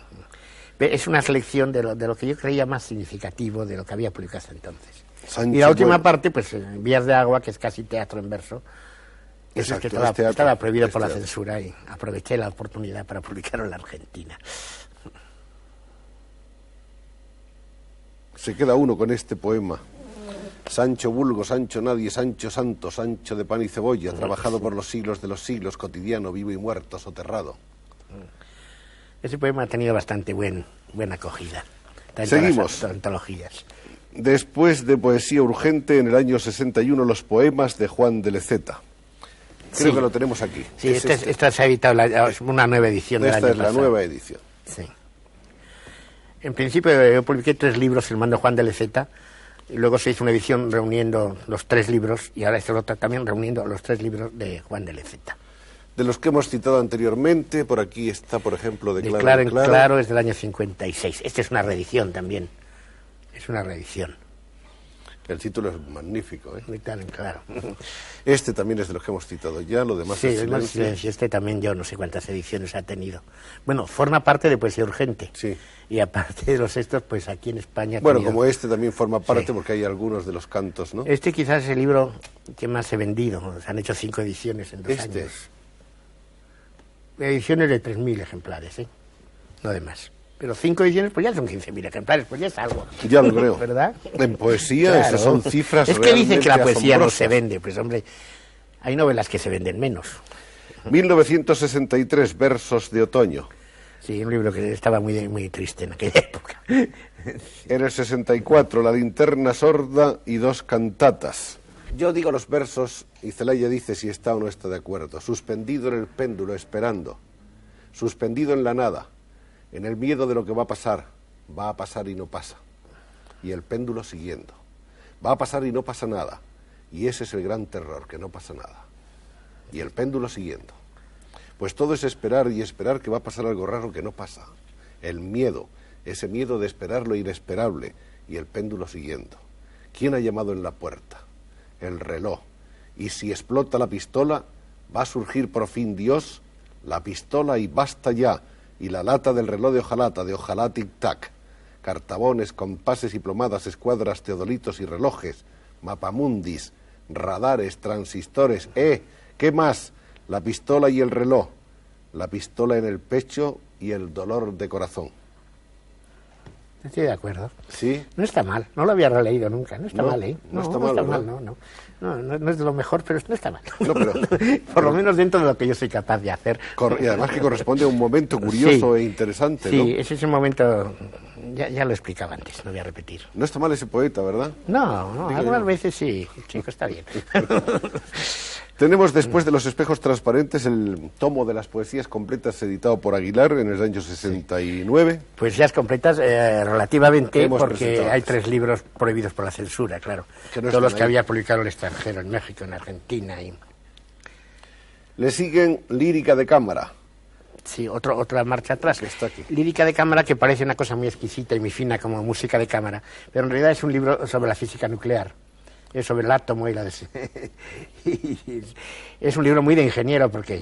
Es una selección de lo que yo creía más significativo de lo que había publicado hasta entonces. Sancho, Y la última bueno. parte, pues, Vías de Agua, que es casi teatro en verso. Eso es que Exacto, es teatro, estaba prohibido es por la teatro. censura y aproveché la oportunidad para publicarlo en la Argentina. Se queda uno con este poema. Sancho vulgo, Sancho nadie, Sancho santo, Sancho de pan y cebolla, trabajado por los siglos de los siglos, cotidiano, vivo y muerto, soterrado. Ese poema ha tenido bastante buena acogida. Está en Seguimos. todas las antologías. Después de Poesía Urgente, en el año 61, los poemas de Juan de Leceta. Creo Sí. que lo tenemos aquí. Sí, Es este. esta se ha editado es una nueva edición del Esta año es la pasado. nueva edición. Sí. En principio yo publiqué 3 libros firmando Juan de Leceta, y luego se hizo una edición reuniendo los 3 libros, y ahora está otra también reuniendo los 3 libros de Juan de Leceta. De los que hemos citado anteriormente, por aquí está, por ejemplo, de De Claro Claro en en Claro. Claro es del año 56. Esta es una reedición también. Es una reedición. El título es magnífico, ¿eh? De Claro en Claro. Este también es de los que hemos citado ya, lo demás Sí, es además, silencio. este también yo no sé cuántas ediciones ha tenido. Bueno, forma parte de Poesía Urgente. Sí. Y aparte de los estos, pues aquí en España... ha Bueno, tenido- como este también forma parte, Sí. porque hay algunos de los cantos, ¿no? Este quizás es el libro que más he vendido. Se han hecho 5 ediciones en 2 Este años. es. Ediciones de 3.000 ejemplares, ¿eh? No de más. Pero 5 ediciones, pues ya son 15.000 ejemplares, pues ya es algo. Ya lo creo. ¿Verdad? En poesía, Claro. esas son cifras Es que dicen que la realmente poesía no asombrosas. se vende. Pues hombre, hay novelas que se venden menos. 1963, Versos de Otoño. Sí, un libro que estaba muy triste en aquella época. En el 64, La linterna sorda y 2 cantatas. Yo digo los versos y Celaya dice si está o no está de acuerdo. Suspendido en el péndulo, esperando. Suspendido en la nada, en el miedo de lo que va a pasar y no pasa. Y el péndulo siguiendo. Va a pasar y no pasa nada. Y ese es el gran terror, que no pasa nada. Y el péndulo siguiendo. Pues todo es esperar y esperar que va a pasar algo raro que no pasa. El miedo, ese miedo de esperar lo inesperable y el péndulo siguiendo. ¿Quién ha llamado en la puerta? El reloj. Y si explota la pistola, va a surgir por fin Dios, la pistola y basta ya, y la lata del reloj de ojalá tic-tac. Cartabones, compases y plomadas, escuadras, teodolitos y relojes, mapamundis, radares, transistores, ¿qué más? La pistola y el reloj, la pistola en el pecho y el dolor de corazón. Estoy de acuerdo. ¿Sí? No está mal, no lo había releído nunca, no está mal, ¿eh? No está mal, ¿verdad? No es de lo mejor, pero no está mal. No, pero, por lo menos dentro de lo que yo soy capaz de hacer. Y además que corresponde a un momento curioso sí, e interesante, sí, ¿no? Sí, ese momento, ya lo explicaba antes, no voy a repetir. No está mal ese poeta, ¿verdad? No, algunas veces sí, chico, está bien. Tenemos después de Los espejos transparentes el tomo de las poesías completas editado por Aguilar en el año 69. Poesías completas relativamente, porque presentado. hay 3 libros prohibidos por la censura, claro. No todos los que ahí. había publicado el extranjero, en México, en Argentina. Le siguen Lírica de cámara. Sí, otra marcha atrás. Que está aquí. Lírica de cámara, que parece una cosa muy exquisita y muy fina como música de cámara, pero en realidad es un libro sobre la física nuclear. Es sobre el átomo y la... Es un libro muy de ingeniero porque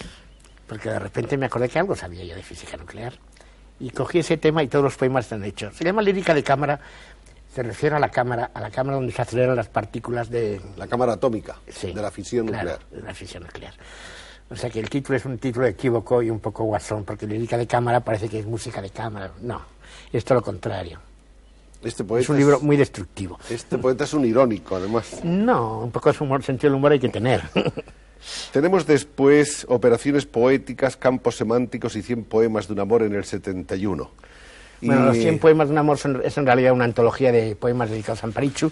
de repente me acordé que algo sabía yo de física nuclear y cogí ese tema y todos los poemas están hechos. Se llama lírica de cámara, se refiere a la cámara donde se aceleran las partículas de... La cámara atómica, sí, de la fisión nuclear. De la fisión nuclear. O sea que el título es un título equívoco y un poco guasón, porque lírica de cámara parece que es música de cámara. No, es todo lo contrario. Este poeta es un libro muy destructivo. Este poeta es un irónico, además. No, un poco de sentido del humor hay que tener. Tenemos después Operaciones poéticas, Campos semánticos y 100 poemas de un amor en el 71. Bueno, los 100 poemas de un amor es en realidad una antología de poemas dedicados a Amparichu,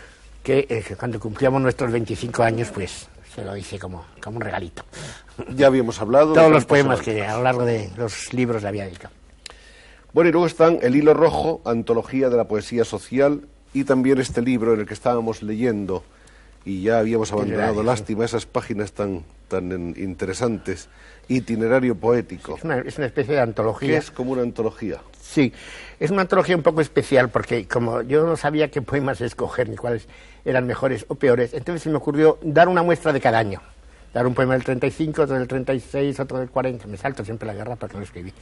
que cuando cumplíamos nuestros 25 años, pues se lo hice como un regalito. Ya habíamos hablado todos de los poemas semánticos. que a lo largo de los libros le había dedicado. Bueno, y luego están El hilo rojo, antología de la poesía social, y también este libro en el que estábamos leyendo, y ya habíamos abandonado, lástima, esas páginas tan interesantes, Itinerario poético. Es una especie de antología. ¿Qué es como una antología? Sí, es una antología un poco especial, porque como yo no sabía qué poemas escoger, ni cuáles eran mejores o peores, entonces se me ocurrió dar una muestra de cada año. Dar un poema del 35, otro del 36, otro del 40, me salto siempre la guerra porque no lo escribí.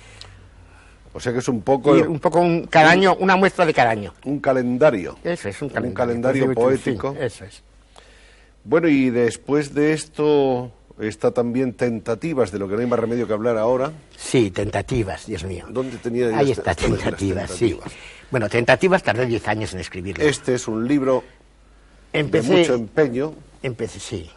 O sea que es un poco... cada año, una muestra de cada año. Un calendario. Eso es, un calendario. Un calendario poético. Sí, eso es. Bueno, y después de esto está también Tentativas, de lo que no hay más remedio que hablar ahora. Sí, Tentativas, Dios mío. ¿Dónde tenía Ahí está, Tentativas, sí. Bueno, Tentativas tardé 10 años en escribirlo. Este es un libro de mucho empeño. Sí.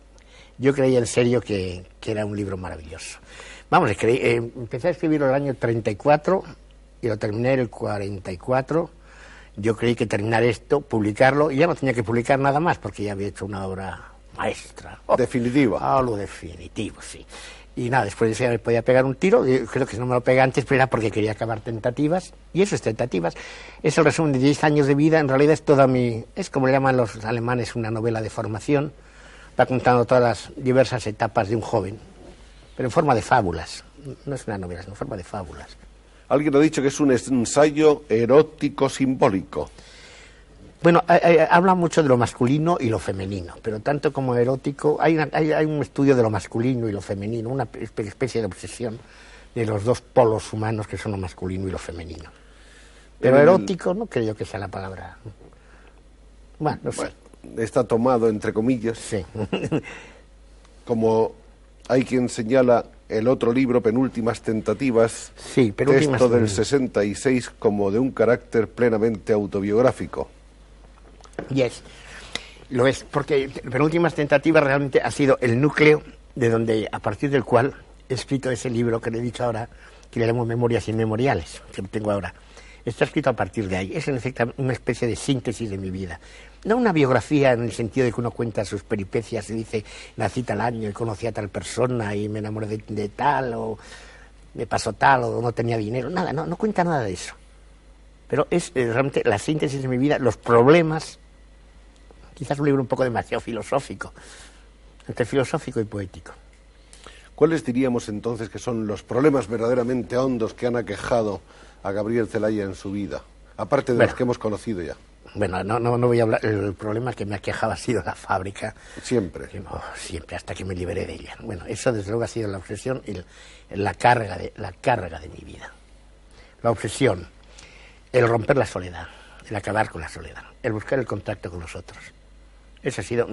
Yo creía en serio que era un libro maravilloso. Vamos, empecé a escribirlo en el año 34 y lo terminé en el 44. Yo creí que terminar esto, publicarlo, y ya no tenía que publicar nada más porque ya había hecho una obra maestra. Definitiva. Lo definitivo, sí. Y nada, después de eso ya me podía pegar un tiro. Yo creo que si no me lo pegué antes, pero era porque quería acabar Tentativas. Y eso es Tentativas. Es el resumen de 10 años de vida. En realidad es es como le llaman los alemanes, una novela de formación. Va contando todas las diversas etapas de un joven, pero en forma de fábulas. No es una novela, es en forma de fábulas. Alguien ha dicho que es un ensayo erótico simbólico. Bueno, habla mucho de lo masculino y lo femenino, pero tanto como erótico, hay un estudio de lo masculino y lo femenino, una especie de obsesión de los dos polos humanos que son lo masculino y lo femenino. Pero erótico no creo que sea la palabra. Bueno, no sé. Está tomado entre comillas. Sí. Como hay quien señala el otro libro, Penúltimas Tentativas, sí, texto del 66, como de un carácter plenamente autobiográfico. Lo es, porque Penúltimas Tentativas realmente ha sido el núcleo de donde, a partir del cual he escrito ese libro que le he dicho ahora, que le llamo Memorias Inmemoriales, que tengo ahora. Está escrito a partir de ahí. Es en efecto una especie de síntesis de mi vida. No una biografía en el sentido de que uno cuenta sus peripecias y dice, nací tal año y conocí a tal persona y me enamoré de tal, o me pasó tal, o no tenía dinero. Nada, no cuenta nada de eso. Pero es realmente la síntesis de mi vida, los problemas, quizás un libro un poco demasiado filosófico, entre filosófico y poético. ¿Cuáles diríamos entonces que son los problemas verdaderamente hondos que han aquejado a Gabriel Celaya en su vida, aparte de los que hemos conocido ya? Bueno, no voy a hablar. El problema que me ha quejado ha sido la fábrica. Siempre. Siempre, hasta que me liberé de ella. Bueno, eso desde luego ha sido la obsesión y la carga de mi vida. La obsesión, el romper la soledad, el acabar con la soledad, el buscar el contacto con los otros. Ese ha sido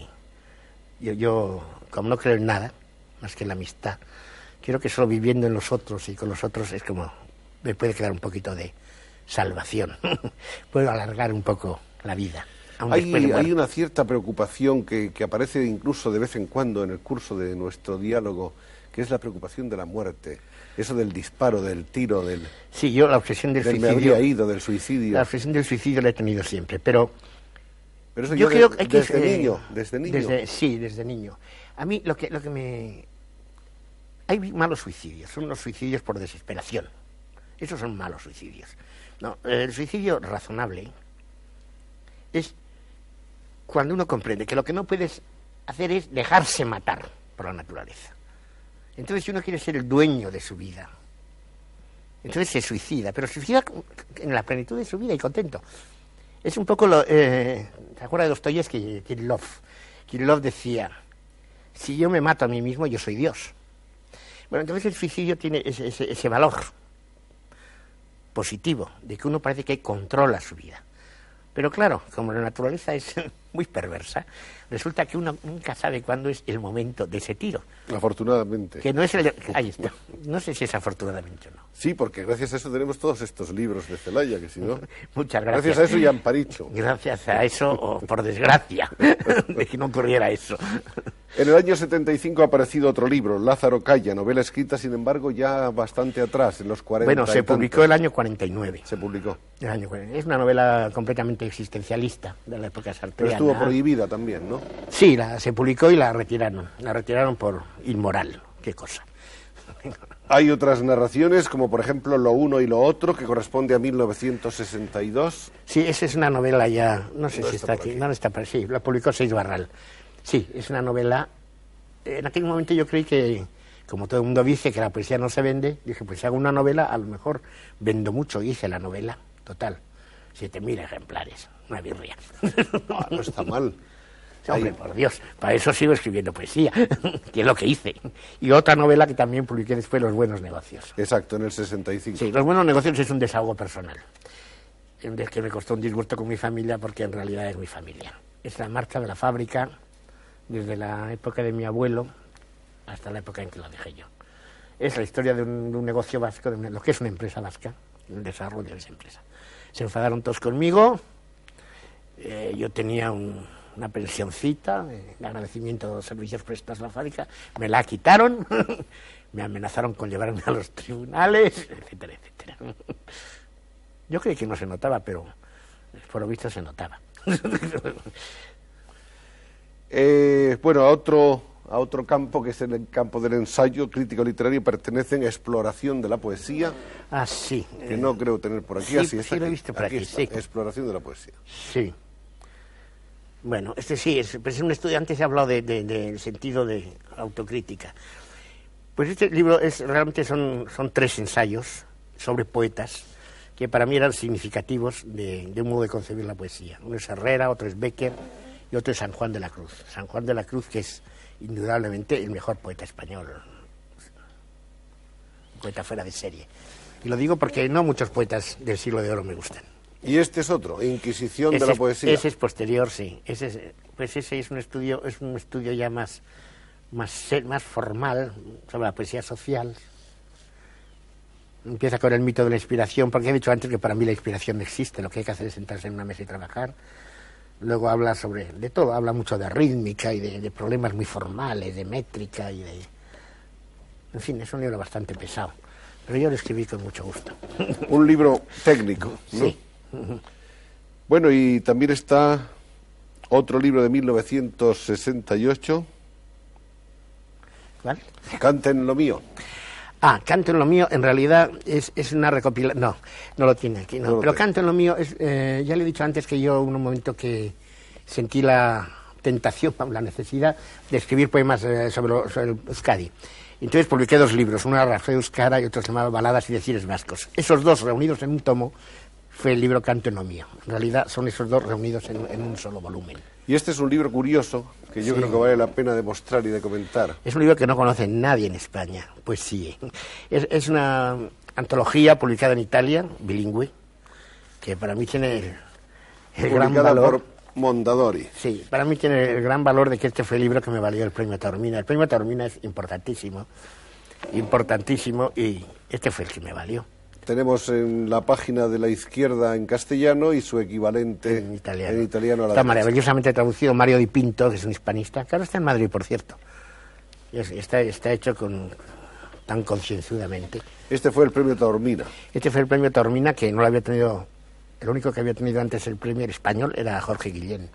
Yo, como no creo en nada, más que en la amistad, quiero que solo viviendo en los otros y con los otros es como me puede quedar un poquito de salvación. Puedo alargar un poco la vida. Hay una cierta preocupación que aparece incluso de vez en cuando en el curso de nuestro diálogo, que es la preocupación de la muerte. Eso del disparo, del tiro, del... Sí, yo la obsesión del suicidio... me habría ido, del suicidio. La obsesión del suicidio la he tenido siempre, pero eso yo creo que desde niño. Sí, desde niño. A mí lo que me... Hay malos suicidios, son los suicidios por desesperación. Esos son malos suicidios. No, el suicidio razonable es cuando uno comprende que lo que no puedes hacer es dejarse matar por la naturaleza. Entonces, si uno quiere ser el dueño de su vida, entonces se suicida, pero se suicida en la plenitud de su vida y contento. Es un poco ¿se acuerda de Dostoyevski? Kirillov decía, si yo me mato a mí mismo, yo soy Dios. Bueno, entonces el suicidio tiene ese valor positivo, de que uno parece que controla su vida. Pero claro, como la naturaleza es muy perversa, resulta que uno nunca sabe cuándo es el momento de ese tiro. Afortunadamente. Que no es ahí está. No sé si es afortunadamente o no. Sí, porque gracias a eso tenemos todos estos libros de Celaya, que si no... Muchas gracias. Gracias a eso y a Amparicho. Gracias a eso, o por desgracia, de que no ocurriera eso. En el año 75 ha aparecido otro libro, Lázaro Calla, novela escrita, sin embargo, ya bastante atrás, en los 40. Bueno, se publicó el año 49. Se publicó. El año 49. Es una novela completamente existencialista de la época sartreana. Pero estuvo prohibida también, ¿no? Sí, se publicó y la retiraron. La retiraron por inmoral. Qué cosa. Hay otras narraciones, como por ejemplo Lo uno y lo otro, que corresponde a 1962. Sí, esa es una novela ya, no sé si está aquí. No está por sí, la publicó Seix Barral. Sí, es una novela. En aquel momento yo creí que, como todo el mundo dice que la poesía no se vende, dije, pues si hago una novela, a lo mejor vendo mucho. Y hice la novela, total, 7.000 ejemplares, una birria. No está mal. Hombre, por Dios, para eso sigo escribiendo poesía, que es lo que hice. Y otra novela que también publiqué después, Los buenos negocios. Exacto, en el 65. Sí, Los buenos negocios es un desahogo personal, del que me costó un disgusto con mi familia, porque en realidad es mi familia. Es la marcha de la fábrica, desde la época de mi abuelo hasta la época en que la dejé yo. Es la historia de un negocio vasco, de lo que es una empresa vasca, el desarrollo de esa empresa. Se enfadaron todos conmigo, yo tenía una pensioncita de agradecimiento de los servicios prestados a la fábrica, me la quitaron, me amenazaron con llevarme a los tribunales, etcétera, etcétera. Yo creí que no se notaba, pero por lo visto se notaba. Bueno, a otro campo, que es el campo del ensayo crítico literario, pertenecen Exploración de la poesía. Ah, sí. Que no creo tener por aquí. Sí, Así sí, lo he visto por aquí, está, sí. Exploración de la poesía. Sí. Bueno, sí, es un estudio. Antes he hablado del sentido de autocrítica. Pues este libro realmente son 3 ensayos sobre poetas que para mí eran significativos de un modo de concebir la poesía. Uno es Herrera, otro es Bécquer y otro es San Juan de la Cruz. San Juan de la Cruz, que es indudablemente el mejor poeta español, un poeta fuera de serie. Y lo digo porque no muchos poetas del siglo de oro me gustan. Y este es otro, Inquisición de la poesía. Ese es posterior, sí. Ese es un estudio ya más formal sobre la poesía social. Empieza con el mito de la inspiración, porque he dicho antes que para mí la inspiración no existe, lo que hay que hacer es sentarse en una mesa y trabajar. Luego habla de todo, habla mucho de rítmica y de problemas muy formales, de métrica y de... En fin, es un libro bastante pesado, pero yo lo escribí con mucho gusto. Un libro técnico, ¿no? Sí. Bueno, y también está otro libro de 1968. ¿Cuál? Canten lo mío. Ah, Canto en lo mío, en realidad es una recopilación. No lo tiene aquí, no. Pero Canto en lo mío, ya le he dicho antes que yo, en un momento que sentí la tentación, la necesidad de escribir poemas sobre el Euskadi. Entonces publiqué 2 libros, uno era Rafael Euskara y otro se llamaba Baladas y Decires Vascos. Esos 2 reunidos en un tomo fue el libro Canto en lo mío. En realidad son esos 2 reunidos en un solo volumen. Y este es un libro curioso, que yo creo que vale la pena de mostrar y de comentar. Es un libro que no conoce nadie en España, pues sí. Es una antología publicada en Italia, bilingüe, que para mí tiene el gran valor. Mondadori. Sí, para mí tiene el gran valor de que este fue el libro que me valió el premio Taormina. El premio Taormina es importantísimo, y este fue el que me valió. Tenemos en la página de la izquierda en castellano y su equivalente en italiano a la Está derecha. maravillosamente traducido. Mario Di Pinto, que es un hispanista, que ahora está en Madrid, por cierto. Y está hecho tan concienzudamente. Este fue el premio Taormina. Este fue el premio Taormina, que no lo había tenido. El único que había tenido antes el premio español era Jorge Guillén.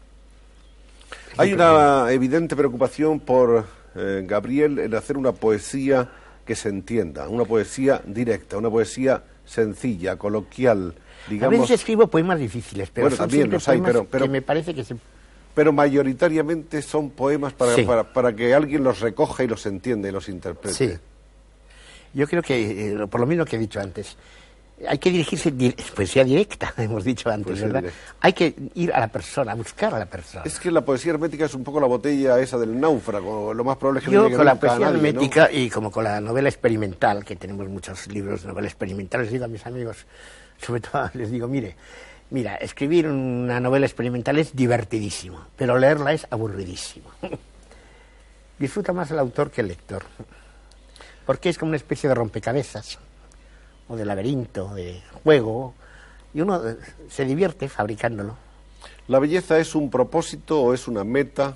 Hay una evidente preocupación por Gabriel en hacer una poesía que se entienda, una poesía directa, una poesía sencilla, coloquial, digamos. A veces escribo poemas difíciles, pero bueno, son también los hay, poemas pero que me parece que se... Pero mayoritariamente son poemas Sí. para que alguien los recoja y los entienda y los interprete. Sí. Yo creo que, por lo mismo que he dicho antes, hay que dirigirse, poesía directa, hemos dicho antes, Poesía ¿verdad? directa. Hay que ir a la persona, a buscar a la persona. Es que la poesía hermética es un poco la botella esa del náufrago, lo más probable es que no Yo llegue con la nunca a poesía nadie, hermética ¿no? y como con la novela experimental, que tenemos muchos libros de novela experimental, les digo a mis amigos, sobre todo les digo, mira, escribir una novela experimental es divertidísimo, pero leerla es aburridísimo. Disfruta más el autor que el lector, porque es como una especie de rompecabezas, o de laberinto, de juego, y uno se divierte fabricándolo. ¿La belleza es un propósito o es una meta?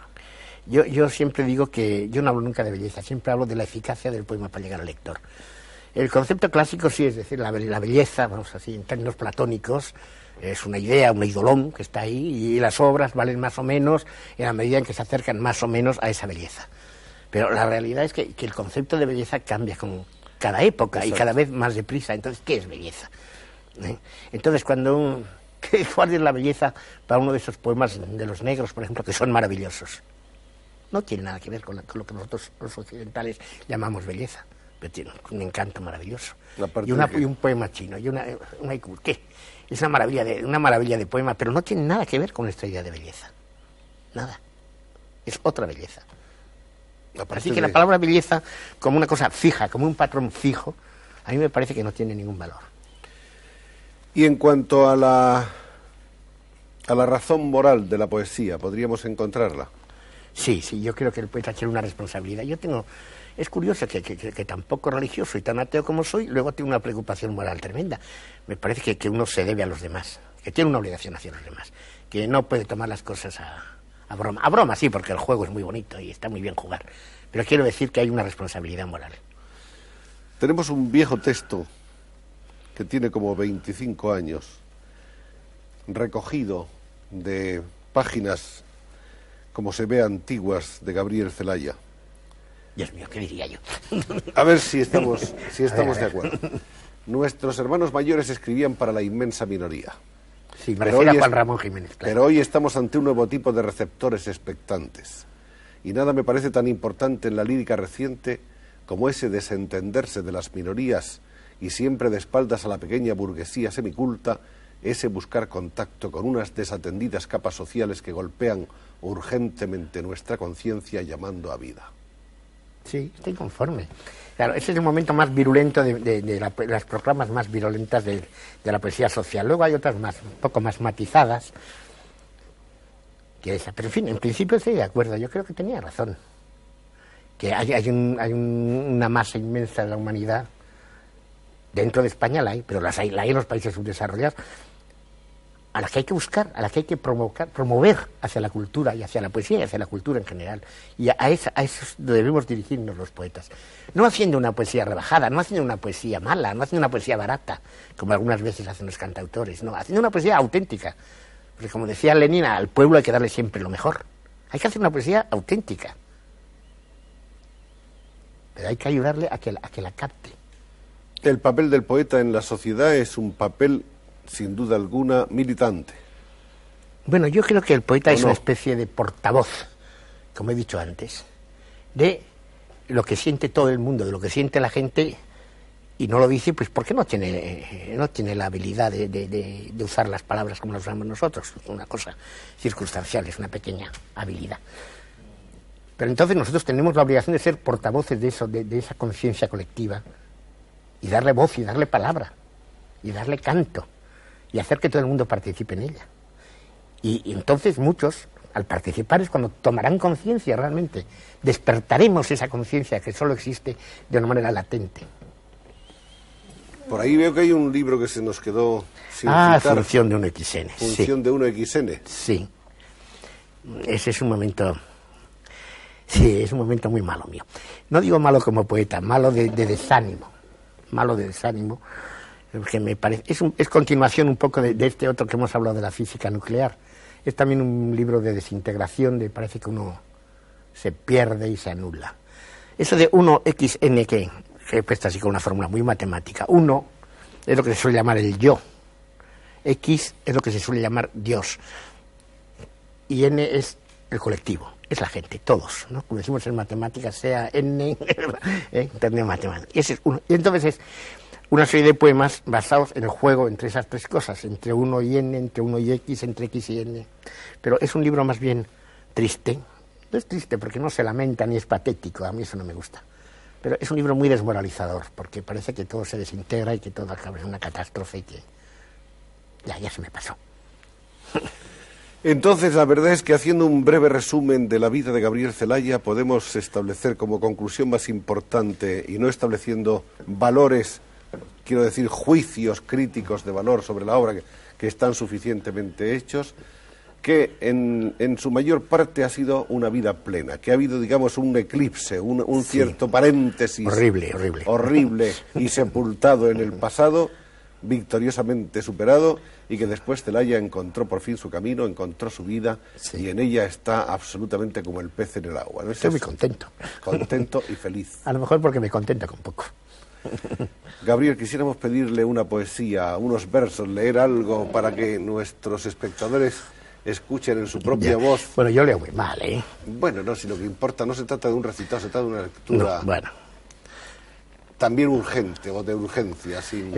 Yo siempre digo que yo no hablo nunca de belleza, siempre hablo de la eficacia del poema para llegar al lector. El concepto clásico sí, es decir, la belleza, vamos así, en términos platónicos, es una idea, un idolón que está ahí, y las obras valen más o menos en la medida en que se acercan más o menos a esa belleza. Pero la realidad es que el concepto de belleza cambia con cada época. Exacto. Y cada vez más deprisa. Entonces, ¿qué es belleza? Entonces, ¿cuál es la belleza para uno de esos poemas de los negros, por ejemplo, que son maravillosos? No tiene nada que ver con lo que nosotros los occidentales llamamos belleza, pero tiene un encanto maravilloso. Y un poema chino, y una haiku, ¿qué? Es una maravilla de poema, pero no tiene nada que ver con nuestra idea de belleza. Nada. Es otra belleza. Así que la palabra belleza, como una cosa fija, como un patrón fijo, a mí me parece que no tiene ningún valor. Y en cuanto a la razón moral de la poesía, ¿podríamos encontrarla? Sí, yo creo que el poeta tiene una responsabilidad. Es curioso que tan poco religioso y tan ateo como soy, luego tengo una preocupación moral tremenda. Me parece que uno se debe a los demás, que tiene una obligación hacia los demás, que no puede tomar las cosas a broma. A broma sí, porque el juego es muy bonito y está muy bien jugar, pero quiero decir que hay una responsabilidad moral. Tenemos un viejo texto que tiene como 25 años, recogido de páginas, como se ve, antiguas, de Gabriel Celaya. Dios mío, ¿qué diría yo? A ver si estamos de acuerdo. Nuestros hermanos mayores escribían para la inmensa minoría. Sí, me refiero a Juan Ramón Jiménez. Claro. Pero hoy estamos ante un nuevo tipo de receptores expectantes. Y nada me parece tan importante en la lírica reciente como ese desentenderse de las minorías y siempre de espaldas a la pequeña burguesía semiculta, ese buscar contacto con unas desatendidas capas sociales que golpean urgentemente nuestra conciencia llamando a vida. Sí, estoy conforme. Claro, ese es el momento más virulento de las proclamas más virulentas de la poesía social. Luego hay otras más, un poco más matizadas, que esa. Pero en fin, en principio estoy de acuerdo. Yo creo que tenía razón. Que hay una masa inmensa de la humanidad, dentro de España la hay, pero la hay en los países subdesarrollados, a las que hay que buscar, a las que hay que promover hacia la cultura y hacia la poesía y hacia la cultura en general. Y a eso debemos dirigirnos los poetas. No haciendo una poesía rebajada, no haciendo una poesía mala, no haciendo una poesía barata, como algunas veces hacen los cantautores, no, haciendo una poesía auténtica. Porque como decía Lenin, al pueblo hay que darle siempre lo mejor. Hay que hacer una poesía auténtica. Pero hay que ayudarle a que la capte. El papel del poeta en la sociedad es un papel, sin duda alguna, militante. Bueno, yo creo que el poeta es una especie de portavoz, como he dicho antes, de lo que siente todo el mundo, de lo que siente la gente, y no lo dice pues porque no tiene la habilidad de usar las palabras como las usamos nosotros. Es una cosa circunstancial, es una pequeña habilidad. Pero entonces nosotros tenemos la obligación de ser portavoces de eso, de esa conciencia colectiva, y darle voz y darle palabra y darle canto y hacer que todo el mundo participe en ella. Y entonces muchos, al participar, es cuando tomarán conciencia realmente. Despertaremos esa conciencia que solo existe de una manera latente. Por ahí veo que hay un libro que se nos quedó sin citar. Función de 1XN. Función sí. de 1XN. Sí. Ese es un momento... Sí, es un momento muy malo mío. No digo malo como poeta, malo de desánimo. Malo de desánimo. Que me parece, es continuación un poco de este otro que hemos hablado de la física nuclear. Es también un libro de desintegración, parece que uno se pierde y se anula. Eso de 1XN que he puesto así con una fórmula muy matemática. 1 es lo que se suele llamar el yo. X es lo que se suele llamar Dios. Y N es el colectivo, es la gente, todos, ¿no? Como decimos en matemáticas, sea N, en matemáticas. Y ese es uno. Y entonces es una serie de poemas basados en el juego entre esas tres cosas, entre 1 y N, entre 1 y X, entre X y N. Pero es un libro más bien triste. No es triste porque no se lamenta ni es patético, a mí eso no me gusta. Pero es un libro muy desmoralizador, porque parece que todo se desintegra y que todo acaba en una catástrofe y que... Ya se me pasó. Entonces, la verdad es que haciendo un breve resumen de la vida de Gabriel Celaya, podemos establecer como conclusión más importante, y no estableciendo valores, quiero decir, juicios críticos de valor sobre la obra que están suficientemente hechos, que en su mayor parte ha sido una vida plena, que ha habido, digamos, un eclipse, un cierto paréntesis horrible y sepultado en el pasado, victoriosamente superado, y que después Celaya encontró por fin su camino, encontró su vida, y en ella está absolutamente como el pez en el agua, ¿no? Estoy muy contento. Contento y feliz. A lo mejor porque me contenta con poco. Gabriel, quisiéramos pedirle una poesía, unos versos, leer algo para que nuestros espectadores escuchen en su propia voz. Bueno, yo leo muy mal, ¿eh? Bueno, no, si lo que importa no se trata de un recitado, se trata de una lectura... No, bueno. También urgente, o de urgencia, sin...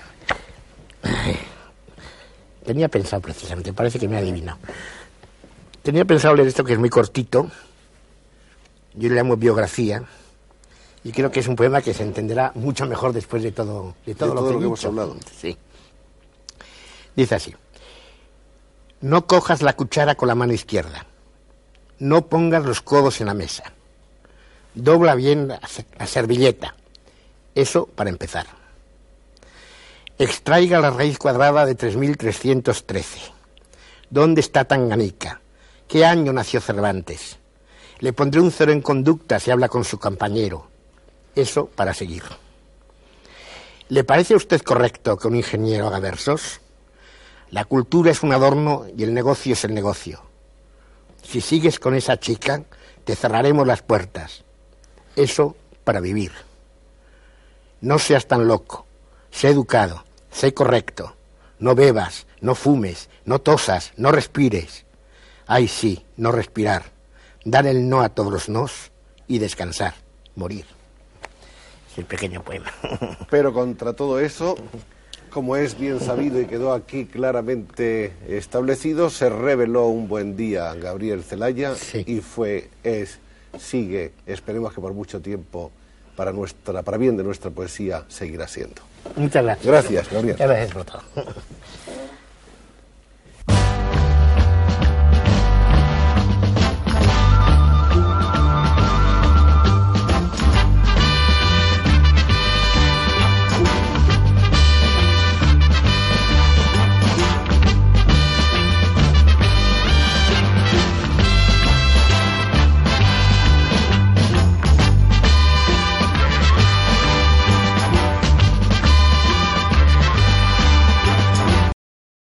Tenía pensado precisamente, parece que me ha adivinado. Tenía pensado leer esto que es muy cortito, yo le llamo biografía, y creo que es un poema que se entenderá mucho mejor después de todo lo que hemos hablado. Sí. Dice así: no cojas la cuchara con la mano izquierda, no pongas los codos en la mesa, dobla bien la servilleta, eso para empezar. Extraiga la raíz cuadrada de 3313. ¿Dónde está Tanganica? ¿Qué año nació Cervantes? Le pondré un 0 en conducta si habla con su compañero. Eso para seguir. ¿Le parece a usted correcto que un ingeniero haga versos? La cultura es un adorno y el negocio es el negocio. Si sigues con esa chica, te cerraremos las puertas. Eso para vivir. No seas tan loco. Sé educado, sé correcto, no bebas, no fumes, no tosas, no respires. Ay, sí, no respirar, dar el no a todos los nos y descansar, morir. Es el pequeño poema. Pero contra todo eso, como es bien sabido y quedó aquí claramente establecido, se reveló un buen día Gabriel Celaya, sí. Y sigue, esperemos que por mucho tiempo, para bien de nuestra poesía, seguirá siendo. Muchas gracias. Gracias, Gabriel. Gracias por todo.